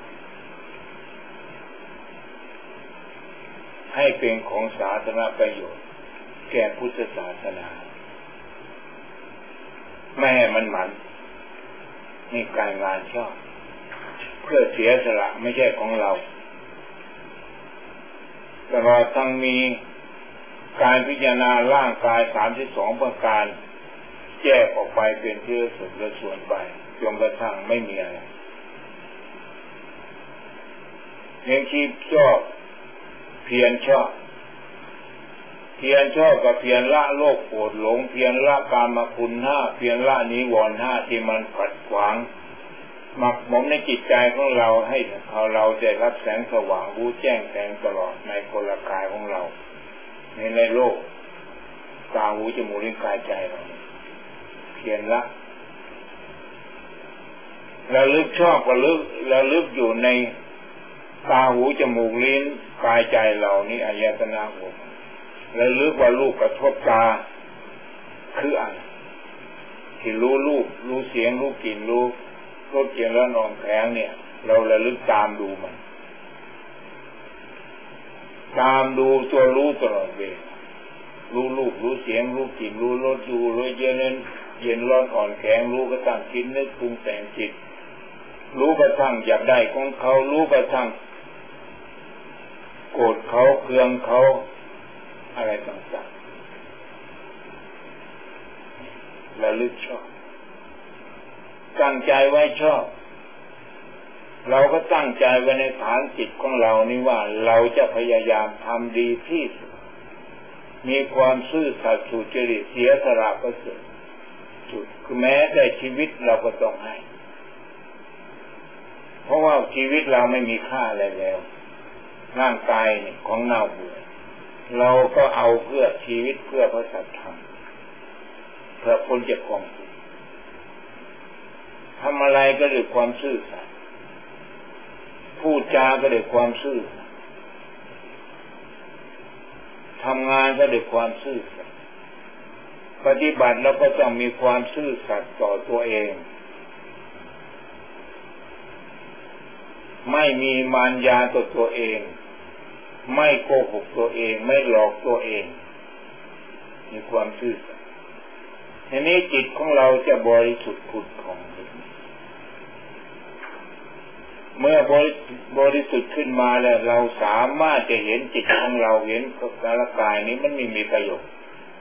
ให้เป็นของสาธารณประโยชน์แก่พุทธศาสนาไม่ให้มันหมันมีการงานชอบเพื่อเสียสละไม่ใช่ของเราแต่เราต้องมีการพิจารณาร่างกาย32ประการแยกออกไปเป็นเรื่องส่วนละส่วนไปจนกระทั่งไม่มีอะไรเลี้ยงชีพชอบเพียรชอบเพีพียรชอบกับเพียรละโลภโกรธหลงเพียรละกามคุณห้าเพียรละนิวรณ์ห้าที่มันขัดขวางหมักหมมในจิตใจของเราให้เราได้รับแสงสว่างรู้แจ้งแทงตลอดในกลกายของเราในโลกตาหูจมูกลิ้นกายใจเราเพียรละระลึกชอบระลึกอยู่ในตาหูจมูกลิ้นกายใจเรานี่อายตนะหกระลึกว่ารูปกระทบตาคืออะไรที่รู้รูปรู้เสียงรู้กลิ่นรู้รสเย็นและนองแข็งเนี่ยเราระลึกตามดูมันตามดูตัวรู้ตลอดเวลารู้รูปรู้เสียงรู้กลิ่นรู้รสดูรู้เย็นร้อนอ่อนแข็งรู้กระทั่งคิดนึกปรุงแต่งจิตรู้กระทั่งอยากได้ของเขารู้กระทั่งโกรธเขาเคืองเขาอะไรต่างๆระลึกชอบตั้งใจไว้ชอบเราก็ตั้งใจไว้ในฐานจิตของเรานี่ว่าเราจะพยายามทำดีที่สุดมีความซื่อสัตย์สุจริตเสียสละประเสริฐสุดคือแม้แต่ชีวิตเราก็ต้องให้เพราะว่าชีวิตเราไม่มีค่าอะไรแล้วร่างกายนี่ของเน่าเบื่อเราก็เอาเพื่อชีวิตเพื่อพระสัจธรรมเพื่อพ้นจากกองทุกข์ทำอะไรก็ด้วยความซื่อสัตย์พูดจาก็ด้วยความซื่อสัตย์ทำงานก็ด้วยความซื่อสัตย์ปฏิบัติแล้วก็ต้องมีความซื่อสัตย์ต่อตัวเองไม่มีมารยาต่อตัวเองไม่โกหกตัวเองไม่หลอกตัวเองมีความซื่อสัตย์ทีนี้จิตของเราจะบริสุทธิ์ผุดผ่องเมื่อบริสุทธิ์ขึ้นมาแล้วเราสามารถจะเห็นจิตของเราเห็นร่างกายนี้มันไม่มีประโยชน์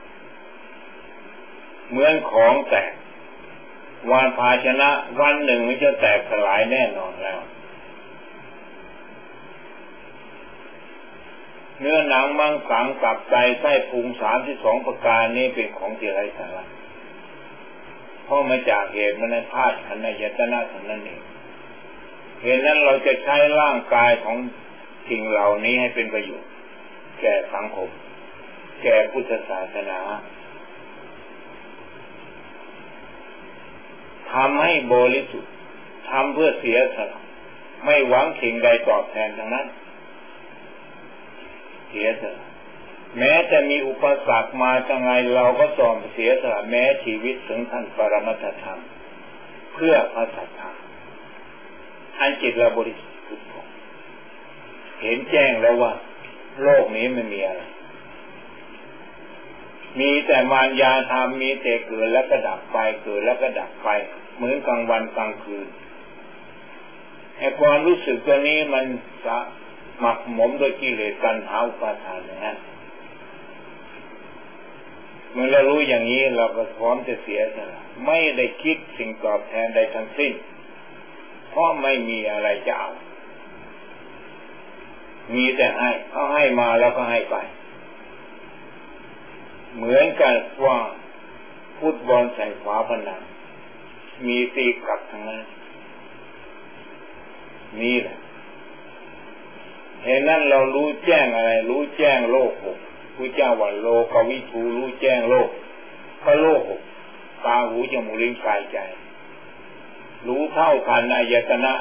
เหมือนของแตกวางภาชนะวันหนึ่งมันจะแตกสลายแน่นอนแล้วเนื้อหนังมังสังตับไตไส้พุง32ประการนี้เป็นของที่ไร้สาระเพราะมาจากเหตุมันในธาตุขันธ์อายตนะทั้งนั้นเองเหตุนั้นเราจะใช้ร่างกายของสิ่งเหล่านี้ให้เป็นประโยชน์แก่สังคมแก่พุทธศาสนาทำให้บริสุทธิ์ทำเพื่อเสียสละไม่หวังสิ่งใดตอบแทนทั้งนั้นเสียสละแม้จะมีอุปสรรคมาจังไงเราก็ยอมเสียสละแม้ชีวิตถึงท่านปรมัตถธรรมเพื่อพระสัจธรรมอันจิตเราบริสุทธิ์เห็นแจ้งแล้วว่าโลกนี้ไม่มีอะไรมีแต่มารยาธรรมมีแต่เกิดแล้วก็ดับไปเกิดแล้วก็ดับไปเหมือนกลางวันกลางคืนไอ้ความรู้สึกตัวนี้มันจะหมักหมมด้วยกิเลสตัณหาอุปาทานอย่างนั้นเมื่อเรารู้อย่างนี้เราก็พร้อมจะเสียสละไม่ได้คิดสิ่งตอบแทนใดทั้งสิ้นเพราะไม่มีอะไรจะเอามีแต่ให้เขาให้มาแล้วก็ให้ไปเหมือนกันว่าฟุตบอลใส่ฝาผนังมีตีกลับทั้งนั้นนี่แหละเห็นนั้นเรารู้แจ้งอะไรรู้แจ้งโลกหกพระเจ้าว่าโลกวิถูรู้แจ้งโลกก็โลกหกตาหูจมูกลิ้นกายใจรู้เท่าทันอายตนะ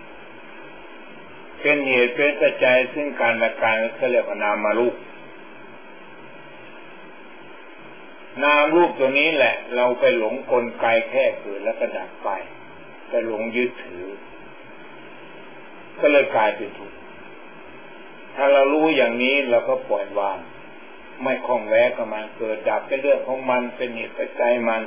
เป็นเหตุเป็นปัจจัยซึ่งการละกายเขาเรียกว่านามารูปนามรูปตัวนี้แหละเราไปหลงกลไกแค่เกิดแล้วก็ดับไปไปหลงยึดถือก็เลยกลายเป็นทุกข์ถ้าเรารู้อย่างนี้เราก็ปล่อยวางไม่คล้องแวะกับมันเกิดดับเป็นเรื่องของมันเป็นเหตุปัจจัยมัน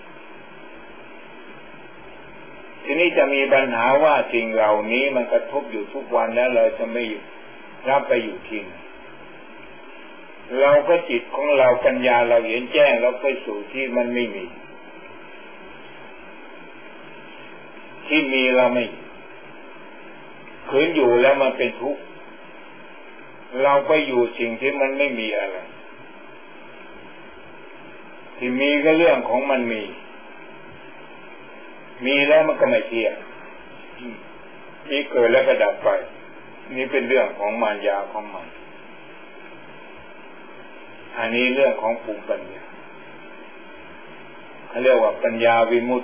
ทีนี้จะมีปัญหาว่าสิ่งเหล่านี้มันกระทบอยู่ทุกวันแล้วเราจะไม่รับไปอยู่ที่เราก็จิตของเราปัญญาเราเห็นแจ้งเราไปสู่ที่มันไม่มีที่มีเราไม่ขืนอยู่แล้วมันเป็นทุกข์เราไปอยู่สิ่งที่มันไม่มีอะไรที่มีก็เรื่องของมันมีแล้วมันก็ไม่เที่ยงมีเกิดแล้วก็ดับไปนี่เป็นเรื่องของมารยาของมันอันนี้เรื่องของภูมิปัญญาเขาเรียกว่าปัญญาวิมุตติ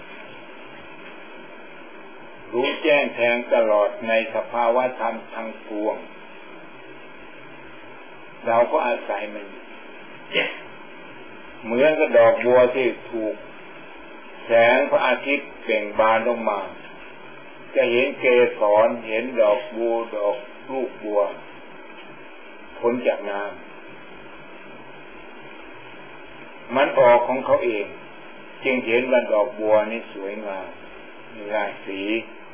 รู้แจ้งแทงตลอดในสภาวะธรรมทั้งปวงเราก็อาศัยมันเหมือนกับดอกบัวที่ถูกแสงพระอาทิตย์เบ่งบานลงมาจะเห็นเกสรเห็นดอกบัวดอกลูกบัวพ้นจากน้ำมันออกของเขาเองจึงเห็นว่าดอกบัวนี่สวยงามมีหลายสี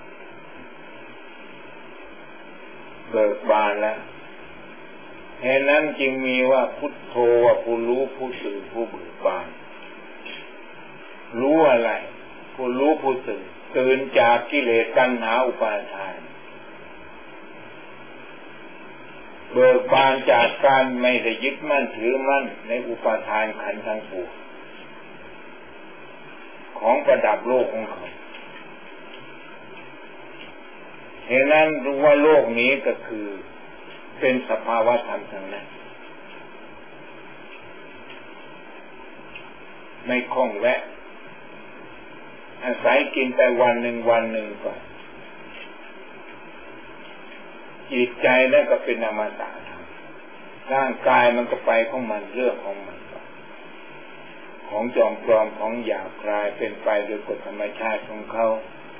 เบิกบานแล้วแห่นั้นจึงมีว่าพุทโธว่าผู้รู้ผู้ตื่นผู้เบิกบานรู้อะไรผู้รู้ผู้ตื่นจากกิเลสตัณหาอุปาทานเบิกบานจากการไม่ได้ยึดมั่นถือมั่นในอุปาทานขันธ์ทั้งปวงของประดับโลกของเขาเหตุนั้นรู้ว่าโลกนี้ก็คือเป็นสภาวะธรรมทั้งนั้นไม่คล้องแวะอาศัยกินไปวันหนึ่งก่อนจิตใจนั่นก็เป็นอมตะธรรมร่างกายมันก็ไปของมันเรื่องของมันของจอมปลอมของหยาบคายเป็นไปโดยกฎธรรมชาติของเขา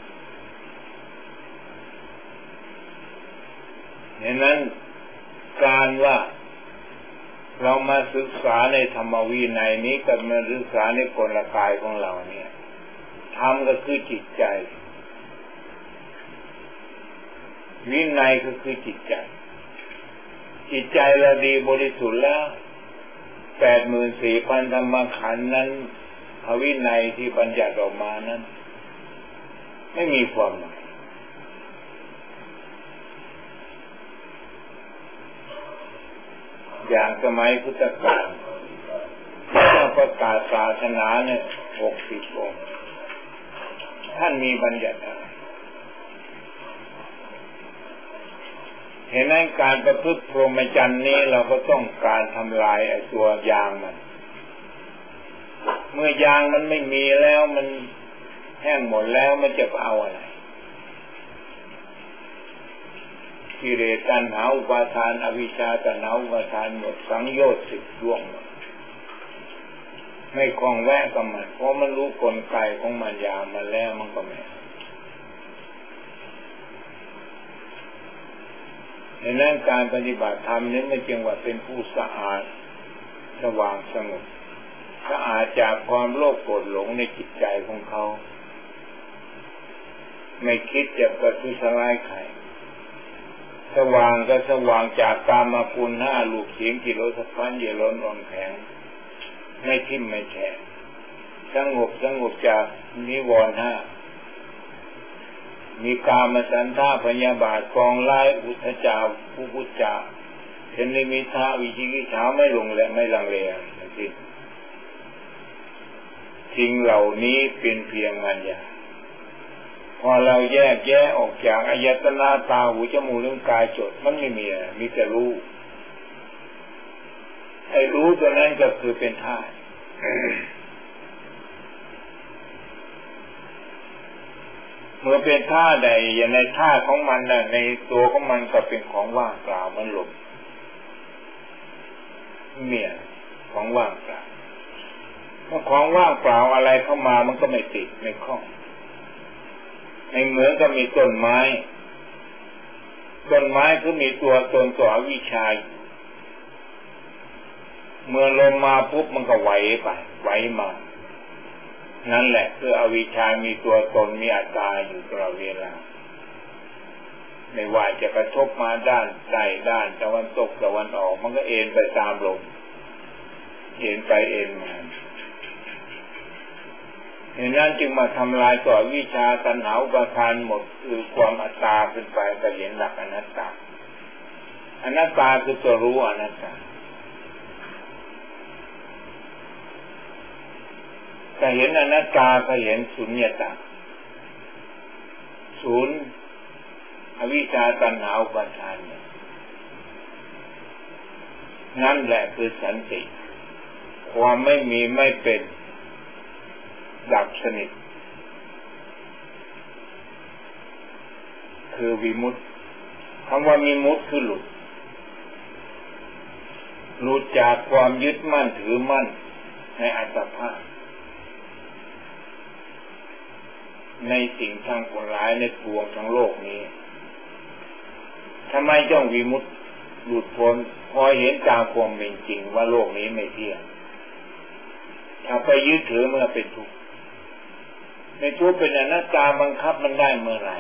ดังนั้นการว่าเรามาศึกษาในธรรมวินัยนี้กับมาศึกษาในกลกายของเราเนี่ยธรรมก็คือจิตใจวินัยก็คือจิตใจจิตใจเราดีบริสุทธิ์แล้ว 84,000 ธรรมขันธ์นั้นพระวินัยที่บัญญัติออกมานั้นไม่มีความหมายอย่างสมัยพุทธกาลพระเจ้าประกาศศาสนาเนี่ย60 องค์ท่านมีบัญญัติอะไรเห็นนั้นการประพฤติพรหมจรรย์นี้เราก็ต้องการทำลายไอ้ตัวยางมันเมื่อยางมันไม่มีแล้วมันแห้งหมดแล้วมันจะเอาอะไรกิเลสตัณหาอุปาทานอวิชชาตัณหาอุปาทานหมดสังโยชน์10ล่วงหมดไม่คล้องแวะกับมันเพราะมันรู้กลไกของมันยางมาแล้วมันก็ไม่ในนั้นการปฏิบัติธรรมนี้ไม่เพียงว่าเป็นผู้สะอาดสว่างสงบสะอาดจากความโลภโกรธหลงในจิตใจของเขาไม่คิดจะประทุษร้ายใครสว่างก็สว่างจากกามคุณ5รูปเสียงกลิ่นรสสัมผัสเย็นร้อนอ่อนแข็งไม่ทิ่มไม่แฉะสงบจากนิวรณ์5มีกามฉันทะพยาบาทกองร้ายอุทธัจจะผู้พุทธะเห็นนิมิทะวิจิกิจฉาไม่หลงและไม่ลังเลทั้งสิ้นสิ่งเหล่านี้เป็นเพียงมัญญาพอเราแยกแยะออกจากอายตนะตาหูจมูกลิ้นกายจดมันไม่มีมีแต่รู้ไอ้รู้ตัวนั้นก็คือเป็นธาตุเมื่อเป็นธาตุใดอย่างในธาตุของมันน่ะในตัวของมันก็เป็นของว่างเปล่ามันลมเนี่ยของว่างเปล่าเมื่อของว่างเปล่าอะไรเข้ามามันก็ไม่ติดไม่คล้องไม่เหมือนกับมีต้นไม้ก็มีตัวตนตัวอวิชชาเมื่อลมมาปุ๊บมันก็ไหวไปไหวมานั่นแหละคืออวิชชามีตัวตนมีอัตตาอยู่ตลอดเวลาไม่ว่าจะกระทบมาด้านใดด้านตะวันตกตะวันออกมันก็เอ็นไปตามลมเอ็นไปเอ็นมาในนั้นจึงมาทำลายตัววิชาตัณหาอุปาทานหมดคือความอัตตาเป็นไปก็เห็นหลักอนัตตาคือตัวรู้อนัตตาถ้าเห็นอนัตตาก็เห็นสุญญตาศูนย์อวิชชาตัณหาอุปาทานนั่นแหละคือสันติความไม่มีไม่เป็นดับสนิทคือวิมุตติคำว่าวิมุตติคือหลุดจากความยึดมั่นถือมั่นในอัตภาพในสิ่งทั้งปวงหลายในปวงทั้งโลกนี้ทำไมต้องวิมุตติหลุดพ้นพอเห็นตามความเป็นจริงว่าโลกนี้ไม่เที่ยงถ้าไปยึดถือมันเป็นทุกข์ในทุกข์เป็นอนัตตาบังคับมันได้เมื่อไหร่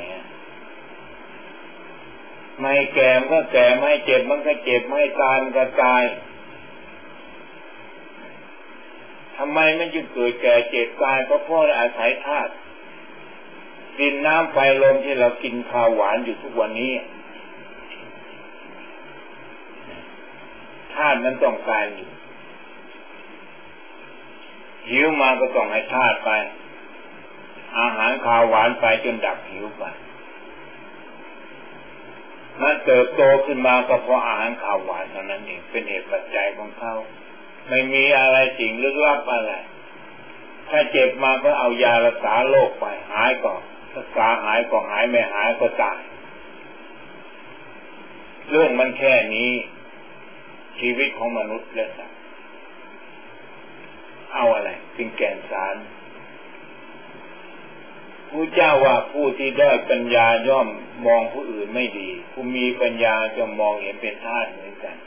ไม่แก่มันก็แก่ไม่เจ็บมันก็เจ็บไม่ตายมันก็ตายทำไมมันจึงเกิดแก่เจ็บตายเพราะอาศัยธาตุดินน้ำไฟลมที่เรากินข้าวหวานอยู่ทุกวันนี้ธาตุมันต้องการอยู่หิวมาก็ต้องให้ธาตุไปอาหารข้าวหวานไปจนดับหิวไปมันเติบโตขึ้นมาก็เพราะอาหารข้าวหวานเท่านั้นเองเป็นเหตุปัจจัยของเขาไม่มีอะไรจริงลึกลับอะไรถ้าเจ็บมาก็เอายารักษาโรคไปหายก็รักษาหายก็หายไม่หายก็ตายเรื่องมันแค่นี้ชีวิตของมนุษย์และสัตว์เอาอะไรเป็นแก่นสารผู้เจ้าว่าผู้ที่ได้ปัญญาย่อมมองผู้อื่นไม่ดีผู้มีปัญญาจะมองเห็นเป็นธาตุเหมือนกัน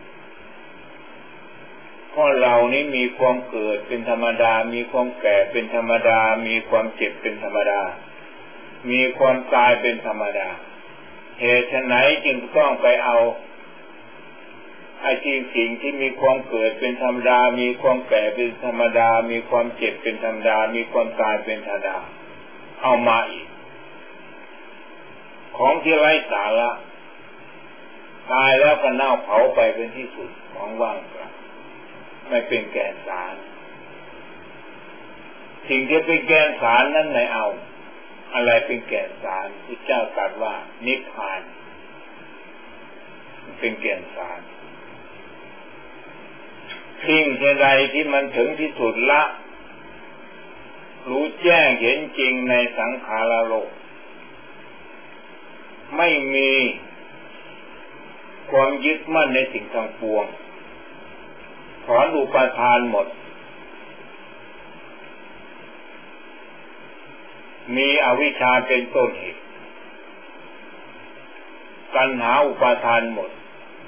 เพราะเรานี้มีความเกิดเป็นธรรมดามีความแก่เป็นธรรมดามีความเจ็บเป็นธรรมดามีความตายเป็นธรรมดาเหตุไหนจึงต้องไปเอาไอ้สิ่งที่มีความเกิดเป็นธรรมดามีความแก่เป็นธรรมดามีความเจ็บเป็นธรรมดามีความตายเป็นธรรมดาเอามาอีกของที่ไร้สาระตายแล้วก็เน่าเผาไปเป็นที่สุดของว่างเปล่าไม่เป็นแก่นสารสิ่งที่เป็นแก่นสารนั้นไหนเอาอะไรเป็นแก่นสารพระเจ้าตรัสว่านิพพานเป็นแก่นสารสิ่งใดที่มันถึงที่สุดละรู้แจ้งเห็นจริงในสังขารโลกไม่มีความยึดมั่นในสิ่งทั้งปวงถอนอุปาทานหมดมีอวิชชาเป็นต้นเหตุตัณหาอุปาทานหมด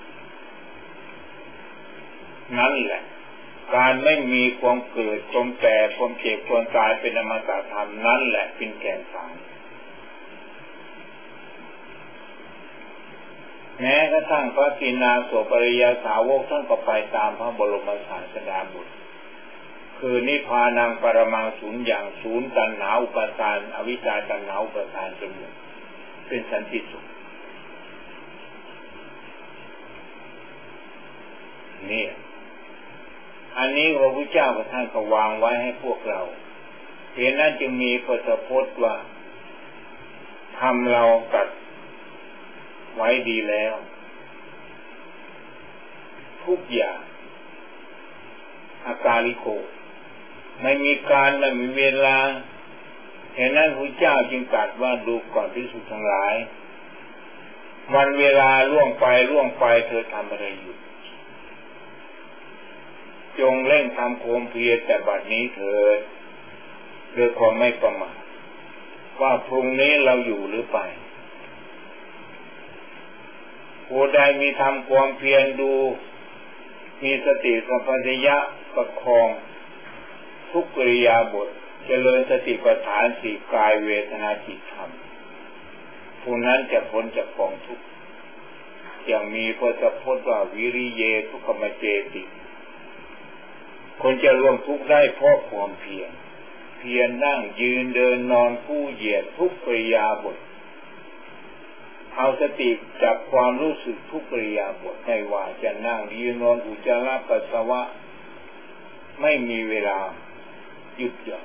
นั่นแหละการไม่มีความเกิดความแก่ความเจ็บความตายเป็นอมตะธรรมนั่นแหละเป็นแก่นสารแม้กระทั่งพระกินาโสปริยสาวกท่านก็ไปตามพระบรมศาสดาบุตรคือนิพพานังปรมังศูนย์อย่างศูนย์ตัณหาอุปาทานอวิชชาตัณหาอุปาทานจนหมดเป็นสันติสุขนี่อันนี้พระพุทธเจ้ากับท่านก็วางไว้ให้พวกเราเพราะนั้นจึงมีพระพจน์ว่าทำเราตัดไว้ดีแล้วทุกอย่างอากาลิโกไม่มีการไม่มีเวลาเพราะนั้นพระเจ้าจึงตรัสว่าดูก่อนภิกษุทั้งหลายวันเวลาล่วงไปเธอทำอะไรอยู่จงเร่งทำความเพียรแต่บัดนี้เถิดด้วยความไม่ประมาทว่าพรุ่งนี้เราอยู่หรือไปผู้ใดมีทำความเพียรดูมีสติสัมปชัญญะประคองทุกกิริยาบทเจริญสติปัฏฐานสี่กายเวทนาจิตธรรมผู้นั้นจะพ้นจากกองทุกข์อย่างมีพระพุทธว่าวิริเยทุกขมเจติคนจะรวมทุกข์ได้เพราะความเพียรนั่งยืนเดินนอนคู่เหยียดทุกกิริยาบทเอาสติจับความรู้สึกทุกกิริยาบทไม่ว่าจะนั่งยืนนอนอุจจาระปัสสาวะไม่มีเวลาหยุดหย่อน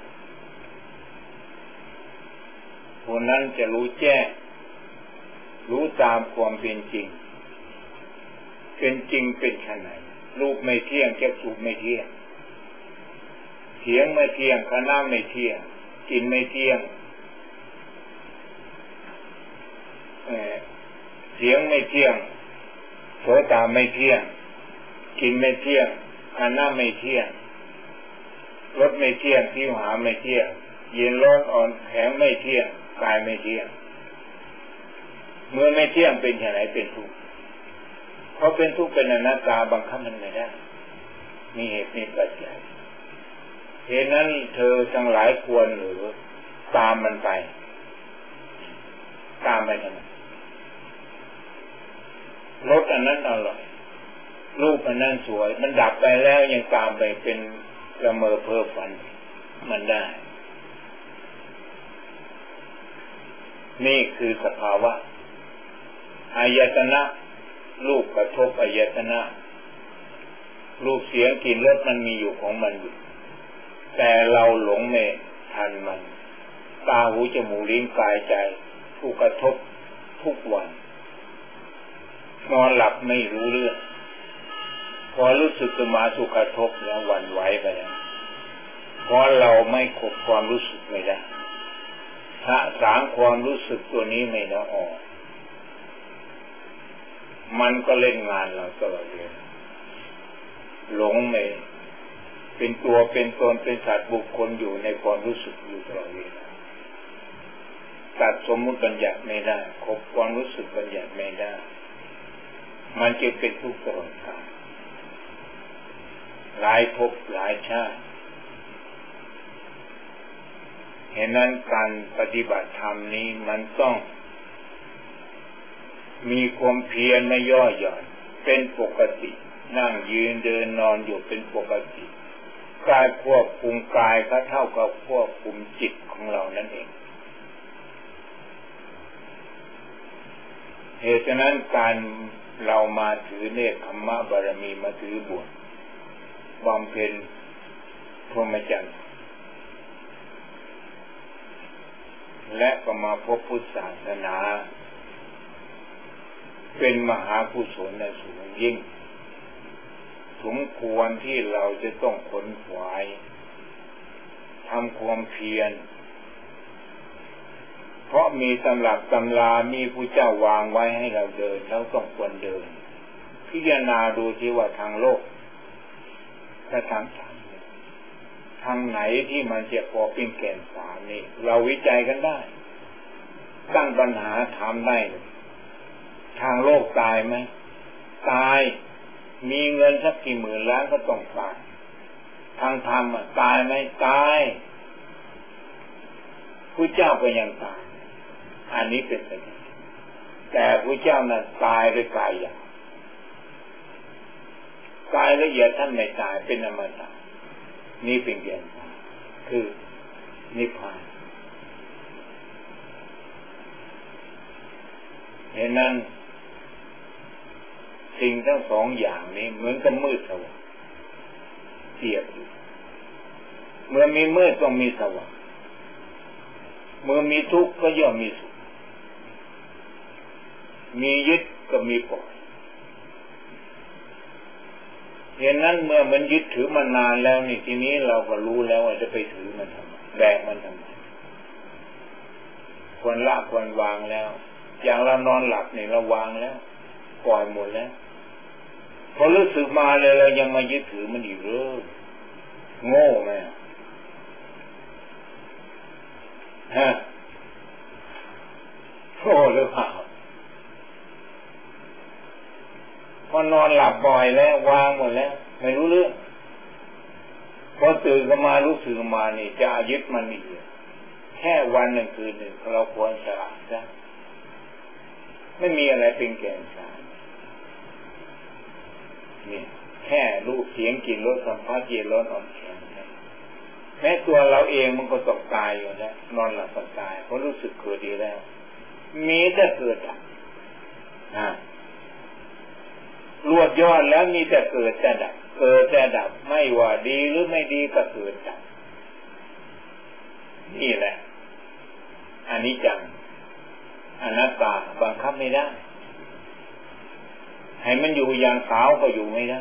ผู้นั้นจะรู้แจ้งรู้ตามความเป็นจริงเป็นจริงเป็นขนาดรูปไม่เที่ยงแก้วสูบไม่เที่ยงเสียงไม่เที่ยงคณะไม่เที่ยงกินไม่เที่ยงเสียงไม่เที่ยงโสตไม่เที่ยงกินไม่เที่ยงคณะไม่เที่ยงรสไม่เที่ยงผิวหาไม่เที่ยงเย็นร้อนอ่อนแข็งไม่เที่ยงกายไม่เที่ยงเมื่อไม่เที่ยงเป็นอย่างไรเป็นทุกข์เพราะเป็นทุกข์เป็นอนัตตาบังคับมันไม่ได้มีเหตุมีปัจจัยเหตุนั้นเธอทั้งหลายควรหรือตามมันไปตามไปทำไมรสอันนั้นอร่อยรูปอันนั้นสวยมันดับไปแล้วยังตามไปเป็นละเมอเพ้อฝันมันได้นี่คือสภาวะอายตนะรูปกระทบอายตนะรูปเสียงกลิ่นรสมันมีอยู่ของมันอยู่แต่เราหลงไม่ทันมันตาหูจมูกลิ้นกายใจถูกกระทบทุกวันนอนหลับไม่รู้เรื่องพอรู้สึกมาถูกกระทบแล้วหวั่นไหวไปแล้วเพราะเราไม่คบความรู้สึกไม่ได้ถ้าสางความรู้สึกตัวนี้ไม่ละออกมันก็เล่นงานเราตลอดเลยหลงไม่เป็นตัวเป็นตนเป็นสัตว์บุคคลอยู่ในความรู้สึกอยู่ตลอดเวลาตัดสมมุติบัญญัติไม่ได้คบความรู้สึกบัญญัติไม่ได้มันจะเป็นทุกข์ตลอดกาลหลายภพหลายชาติเห็นนั้นการปฏิบัติธรรมนี้มันต้องมีความเพียรไม่ย่อหย่อนเป็นปกตินั่งยืนเดินนอนอยู่เป็นปกติกายควบคุมกายก็เท่ากับควบคุมจิตของเรานั่นเองเหตุฉะนั้นการเรามาถือเนกขัมมะบารมีมาถือบวชบำเพ็ญพรหมจรรย์และก็มาพบพุทธศาสนาเป็นมหากุศลในสูงยิ่งสมควรที่เราจะต้องขนขวายทำความเพียรเพราะมีตำรับตำรามีผู้เจ้าวางไว้ให้เราเดินเราต้องควรเดินพิจารณาดูที่ว่าทางโลกและทางธรรมทางไหนที่มันจะพอเป็นแก่นสารนี่เราวิจัยกันได้ตั้งปัญหาถามได้ทางโลกตายไหมตายมีเงินสักกี่หมื่นล้านก็ต้องตายทางธรรมตายไหมตายผู้เจ้าก็ยังตายอันนี้เป็นไปได้แต่ผู้เจ้านั้นตายด้วยกายหยาบกายละเอียดท่านไม่ตายเป็นอมตะนี่เป็นเดียนคือนิพพานเห็นนั้นสิ่งทั้งสองอย่างนี้เหมือนกันมืดสว่างเทียบอยู่เมื่อมีมืดต้องมีสว่างเมื่อมีทุกข์ก็ย่อมมีสุขมียึดก็มีปล่อยเห็นนั้นเมื่อมันยึดถือมานานแล้วนี่ทีนี้เราก็รู้แล้วว่าจะไปถือมันทำไมแบกมันทำไมควรละควรวางแล้วอย่างเรานอนหลับนี่เราวางแล้วปล่อยหมดแล้วพอรู้สึกมาเลยเรายังมายึดถือมันอีกเรื่อยโง่ไหมฮะโง่หรือเปล่าพอนอนหลับบ่อยแล้ววางหมดแล้วไม่รู้เรื่องพอตื่นขึ้นมารู้สึกมานี่จะยึดมันอีกแค่วันหนึ่งคืนหนึ่งเราควรฉลาดซะไม่มีอะไรเป็นแก่นสารนี่แค่รูปเสียงกลิ่นรสสัมผัสเย็นร้อนอ่อนแข็งแม้ตัวเราเองมันก็ต้องตายอยู่แล้วนอนหลับก็ตายเพราะรู้สึกเกิดดีแล้วมีแต่เกิดดับรวบยอดแล้วมีแต่เกิดแต่ดับเกิดแต่ดับไม่ว่าดีหรือไม่ดีก็เกิดดับนี่แหละอนิจจังอนัตตาบังคับไม่ได้ให้มันอยู่อย่างขาวก็อยู่ไม่ได้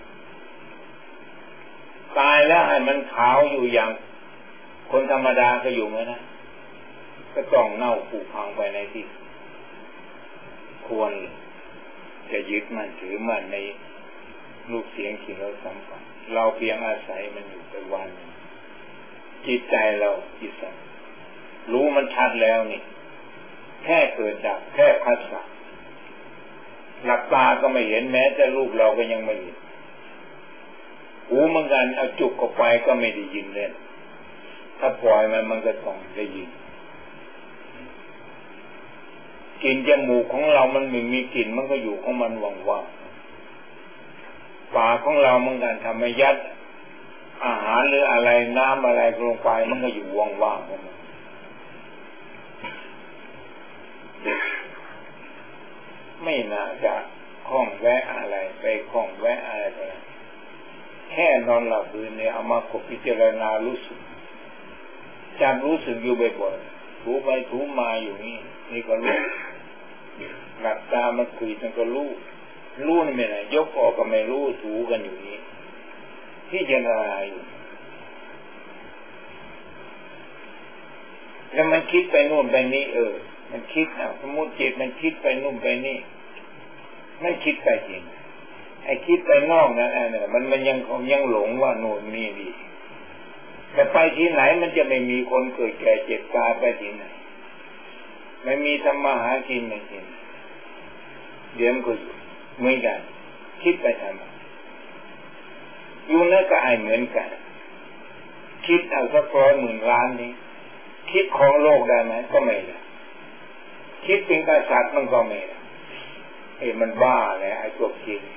ตายแล้วให้มันขาวอยู่อย่างคนธรรมดาก็อยู่ไม่ได้ก็ต้องเน่าผุพังไปในที่ควรจะยึดมั่นถือมั่นในรูปเสียงกลิ่นรสสัมผัสเราเพียงอาศัยมันอยู่ไปวันจิตใจเราจิตสัมรู้มันชัดแล้วนี่แค่เกิดดับแค่พัสสะหลับตาก็ไม่เห็นแม้แต่รูปเราก็ยังไม่เห็นหูเหมือนกันเอาจุกเข้าไปก็ไม่ได้ยินเลยถ้าปล่อยมันก็ต้องได้ยินกลิ่นจมูกของเรามันไม่มีกลิ่นมันก็อยู่ของมันว่างๆปากของเราเหมือนกันทำให้ยัดอาหารหรืออะไรน้ำอะไรลงไปมันก็อยู่ว่างๆของมันไม่น่าจะคล้องแวะอะไรไปคล้องแวะอะไรไปแค่นอนหลับคืนเนี่ยเอามาคบพิจารณารู้สึกจำรู้สึกอยู่บ่อยๆถูไปถูมาอยู่นี่ก็รู้หลับตามันคุยมันก็รู้นี่ไม่ไหนยกออกก็ไม่รู้ถูกันอยู่นี้ที่จะอะไรอยู่แล้วมันคิดไปนู่นไปนี่มันคิดสมมติจิตมันคิดไปนู่นไปนี่ไม่คิดไปจริงไอ้คิดไปนอกนั้นเนี่ยมันยังหลงว่าโน่นนี่ดีแต่ไปที่ไหนมันจะไม่มีคนเกิดแก่เจ็บตายไปที่ไหนไม่มีธรรมะหากินไม่กินเดี๋ยวมันก็อยู่เหมือนกันคิดไปทำไมอยู่นั่นก็เหมือนกันคิดเอาสัก100,000 ล้านนี้คิดของโลกได้ไหมก็ไม่ได้คิดเป็นกษัตริย์มันก็ไม่ได้มันบ้าเลยไอ้พวกคิด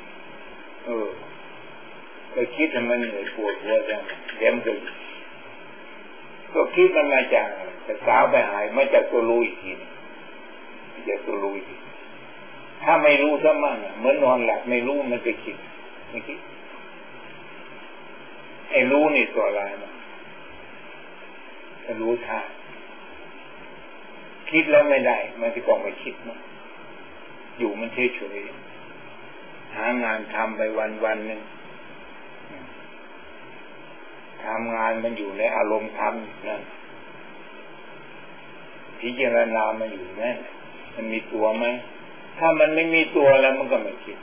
ไปคิดให้มันเหนื่อยปวดหัวจังเดี๋ยวมันก็คิดมันมาจากแต่สาวไปหายมาจากตัวรู้อีกทีจากตัวรู้อีกถ้าไม่รู้ซะมั่งเหมือนนอนหลับไม่รู้มันไปคิดไม่คิดไอ้รู้นี่ตัวอะไรมันรู้ท่าคิดแล้วไม่ได้มันจะต้องไปคิดมั้งอยู่มันเฉยๆหางานทำไปวันๆนึงทำงานมันอยู่ในอารมณ์ทำนั่นพิจารณามันอยู่ไหมมันมีตัวไหมถ้ามันไม่มีตัวแล้วมันก็ไม่คิด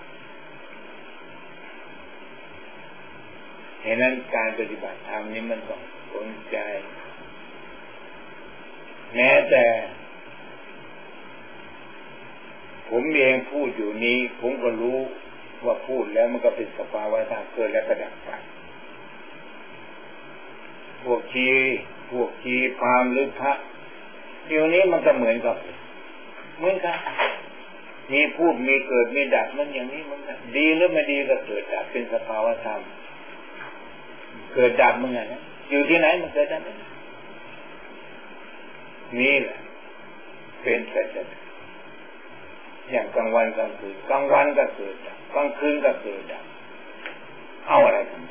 ฉะนั้นการปฏิบัติธรรมนี้มันต้องสนใจแม้แต่ผมเองพูดอยู่นี้ผมก็รู้ว่าพูดแล้วมันก็เป็นสภาวะธรรมเกิดและกระดับไปพวกชีพราหมณ์หรือพระเดี๋ยวนี้มันก็เหมือนกันมีพูดมีเกิดมีดับมันอย่างนี้มันดีหรือไม่ดีก็เกิดดับเป็นสภาวะธรรมเกิดดับมันไงนะอยู่ที่ไหนมันเกิดดับนี่แหละเป็นสัจธรรมอย่างกลางวันกลางคืนกลางวันก็เกิดดับกลางคืนก็เกิดดับเอาอะไรกัน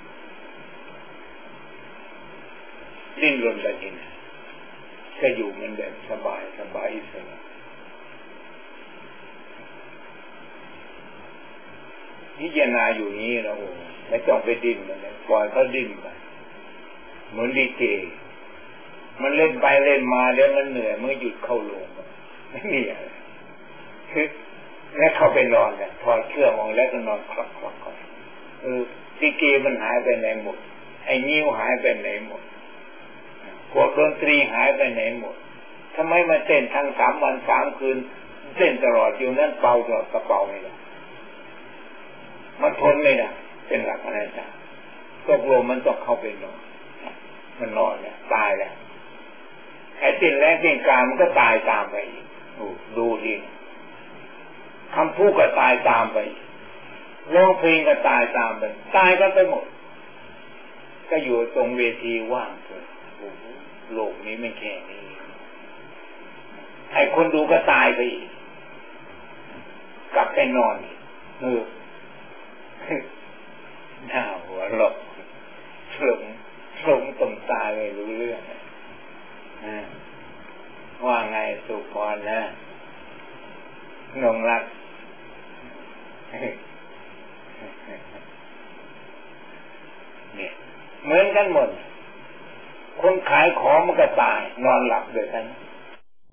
ดิ้นรนไปที่ไหนก็อยู่มันแบบสบายอิสระพิจารณาอยู่นี้เราไม่ต้องไปดิ้นมันเลยปล่อยเขาดิ้นไปเหมือนลิเกมันเล่นไปเล่นมาแล้วมันเหนื่อยเมื่อหยุดเข้าลงไม่มีอะไรคือแล้วเข้าไปนอนเนี่ยถอดเครื่องออกแล้วก็นอนคลอกลิเกมันหายไปไหนหมดไอ้นิ้วหายไปไหนหมดพวกดนตรีหายไปไหนหมดทำไมมาเต้นทั้ง3 วัน 3 คืนเต้นตลอดอยู่นั่นเป่าตลอดกระเป๋าไม่ได้มันทนไม่ได้เป็นหลักอะไรจ้ะตกลงมันต้องเข้าไปนอนมันนอนเนี่ยตายแล้วไอ้สิ่งแรกสิ่งกลางมันก็ตายตามไปอีกดูดิคำพูดก็ตายตามไปร้องเพลงก็ตายตามไปตายกันไปหมดก็อยู่ตรงเวทีว่างเลยโลกนี้ไม่แค่นี้ไอ้คนดูก็ตายไปอีกกลับไปนอนหน้าหัวหลอกหลงตรงตายไม่รู้เรื่องว่าไงสุพรนะนงรักเนี่ยเหมือนกันหมดคนขายของมันก็ตายนอนหลับด้วยกัน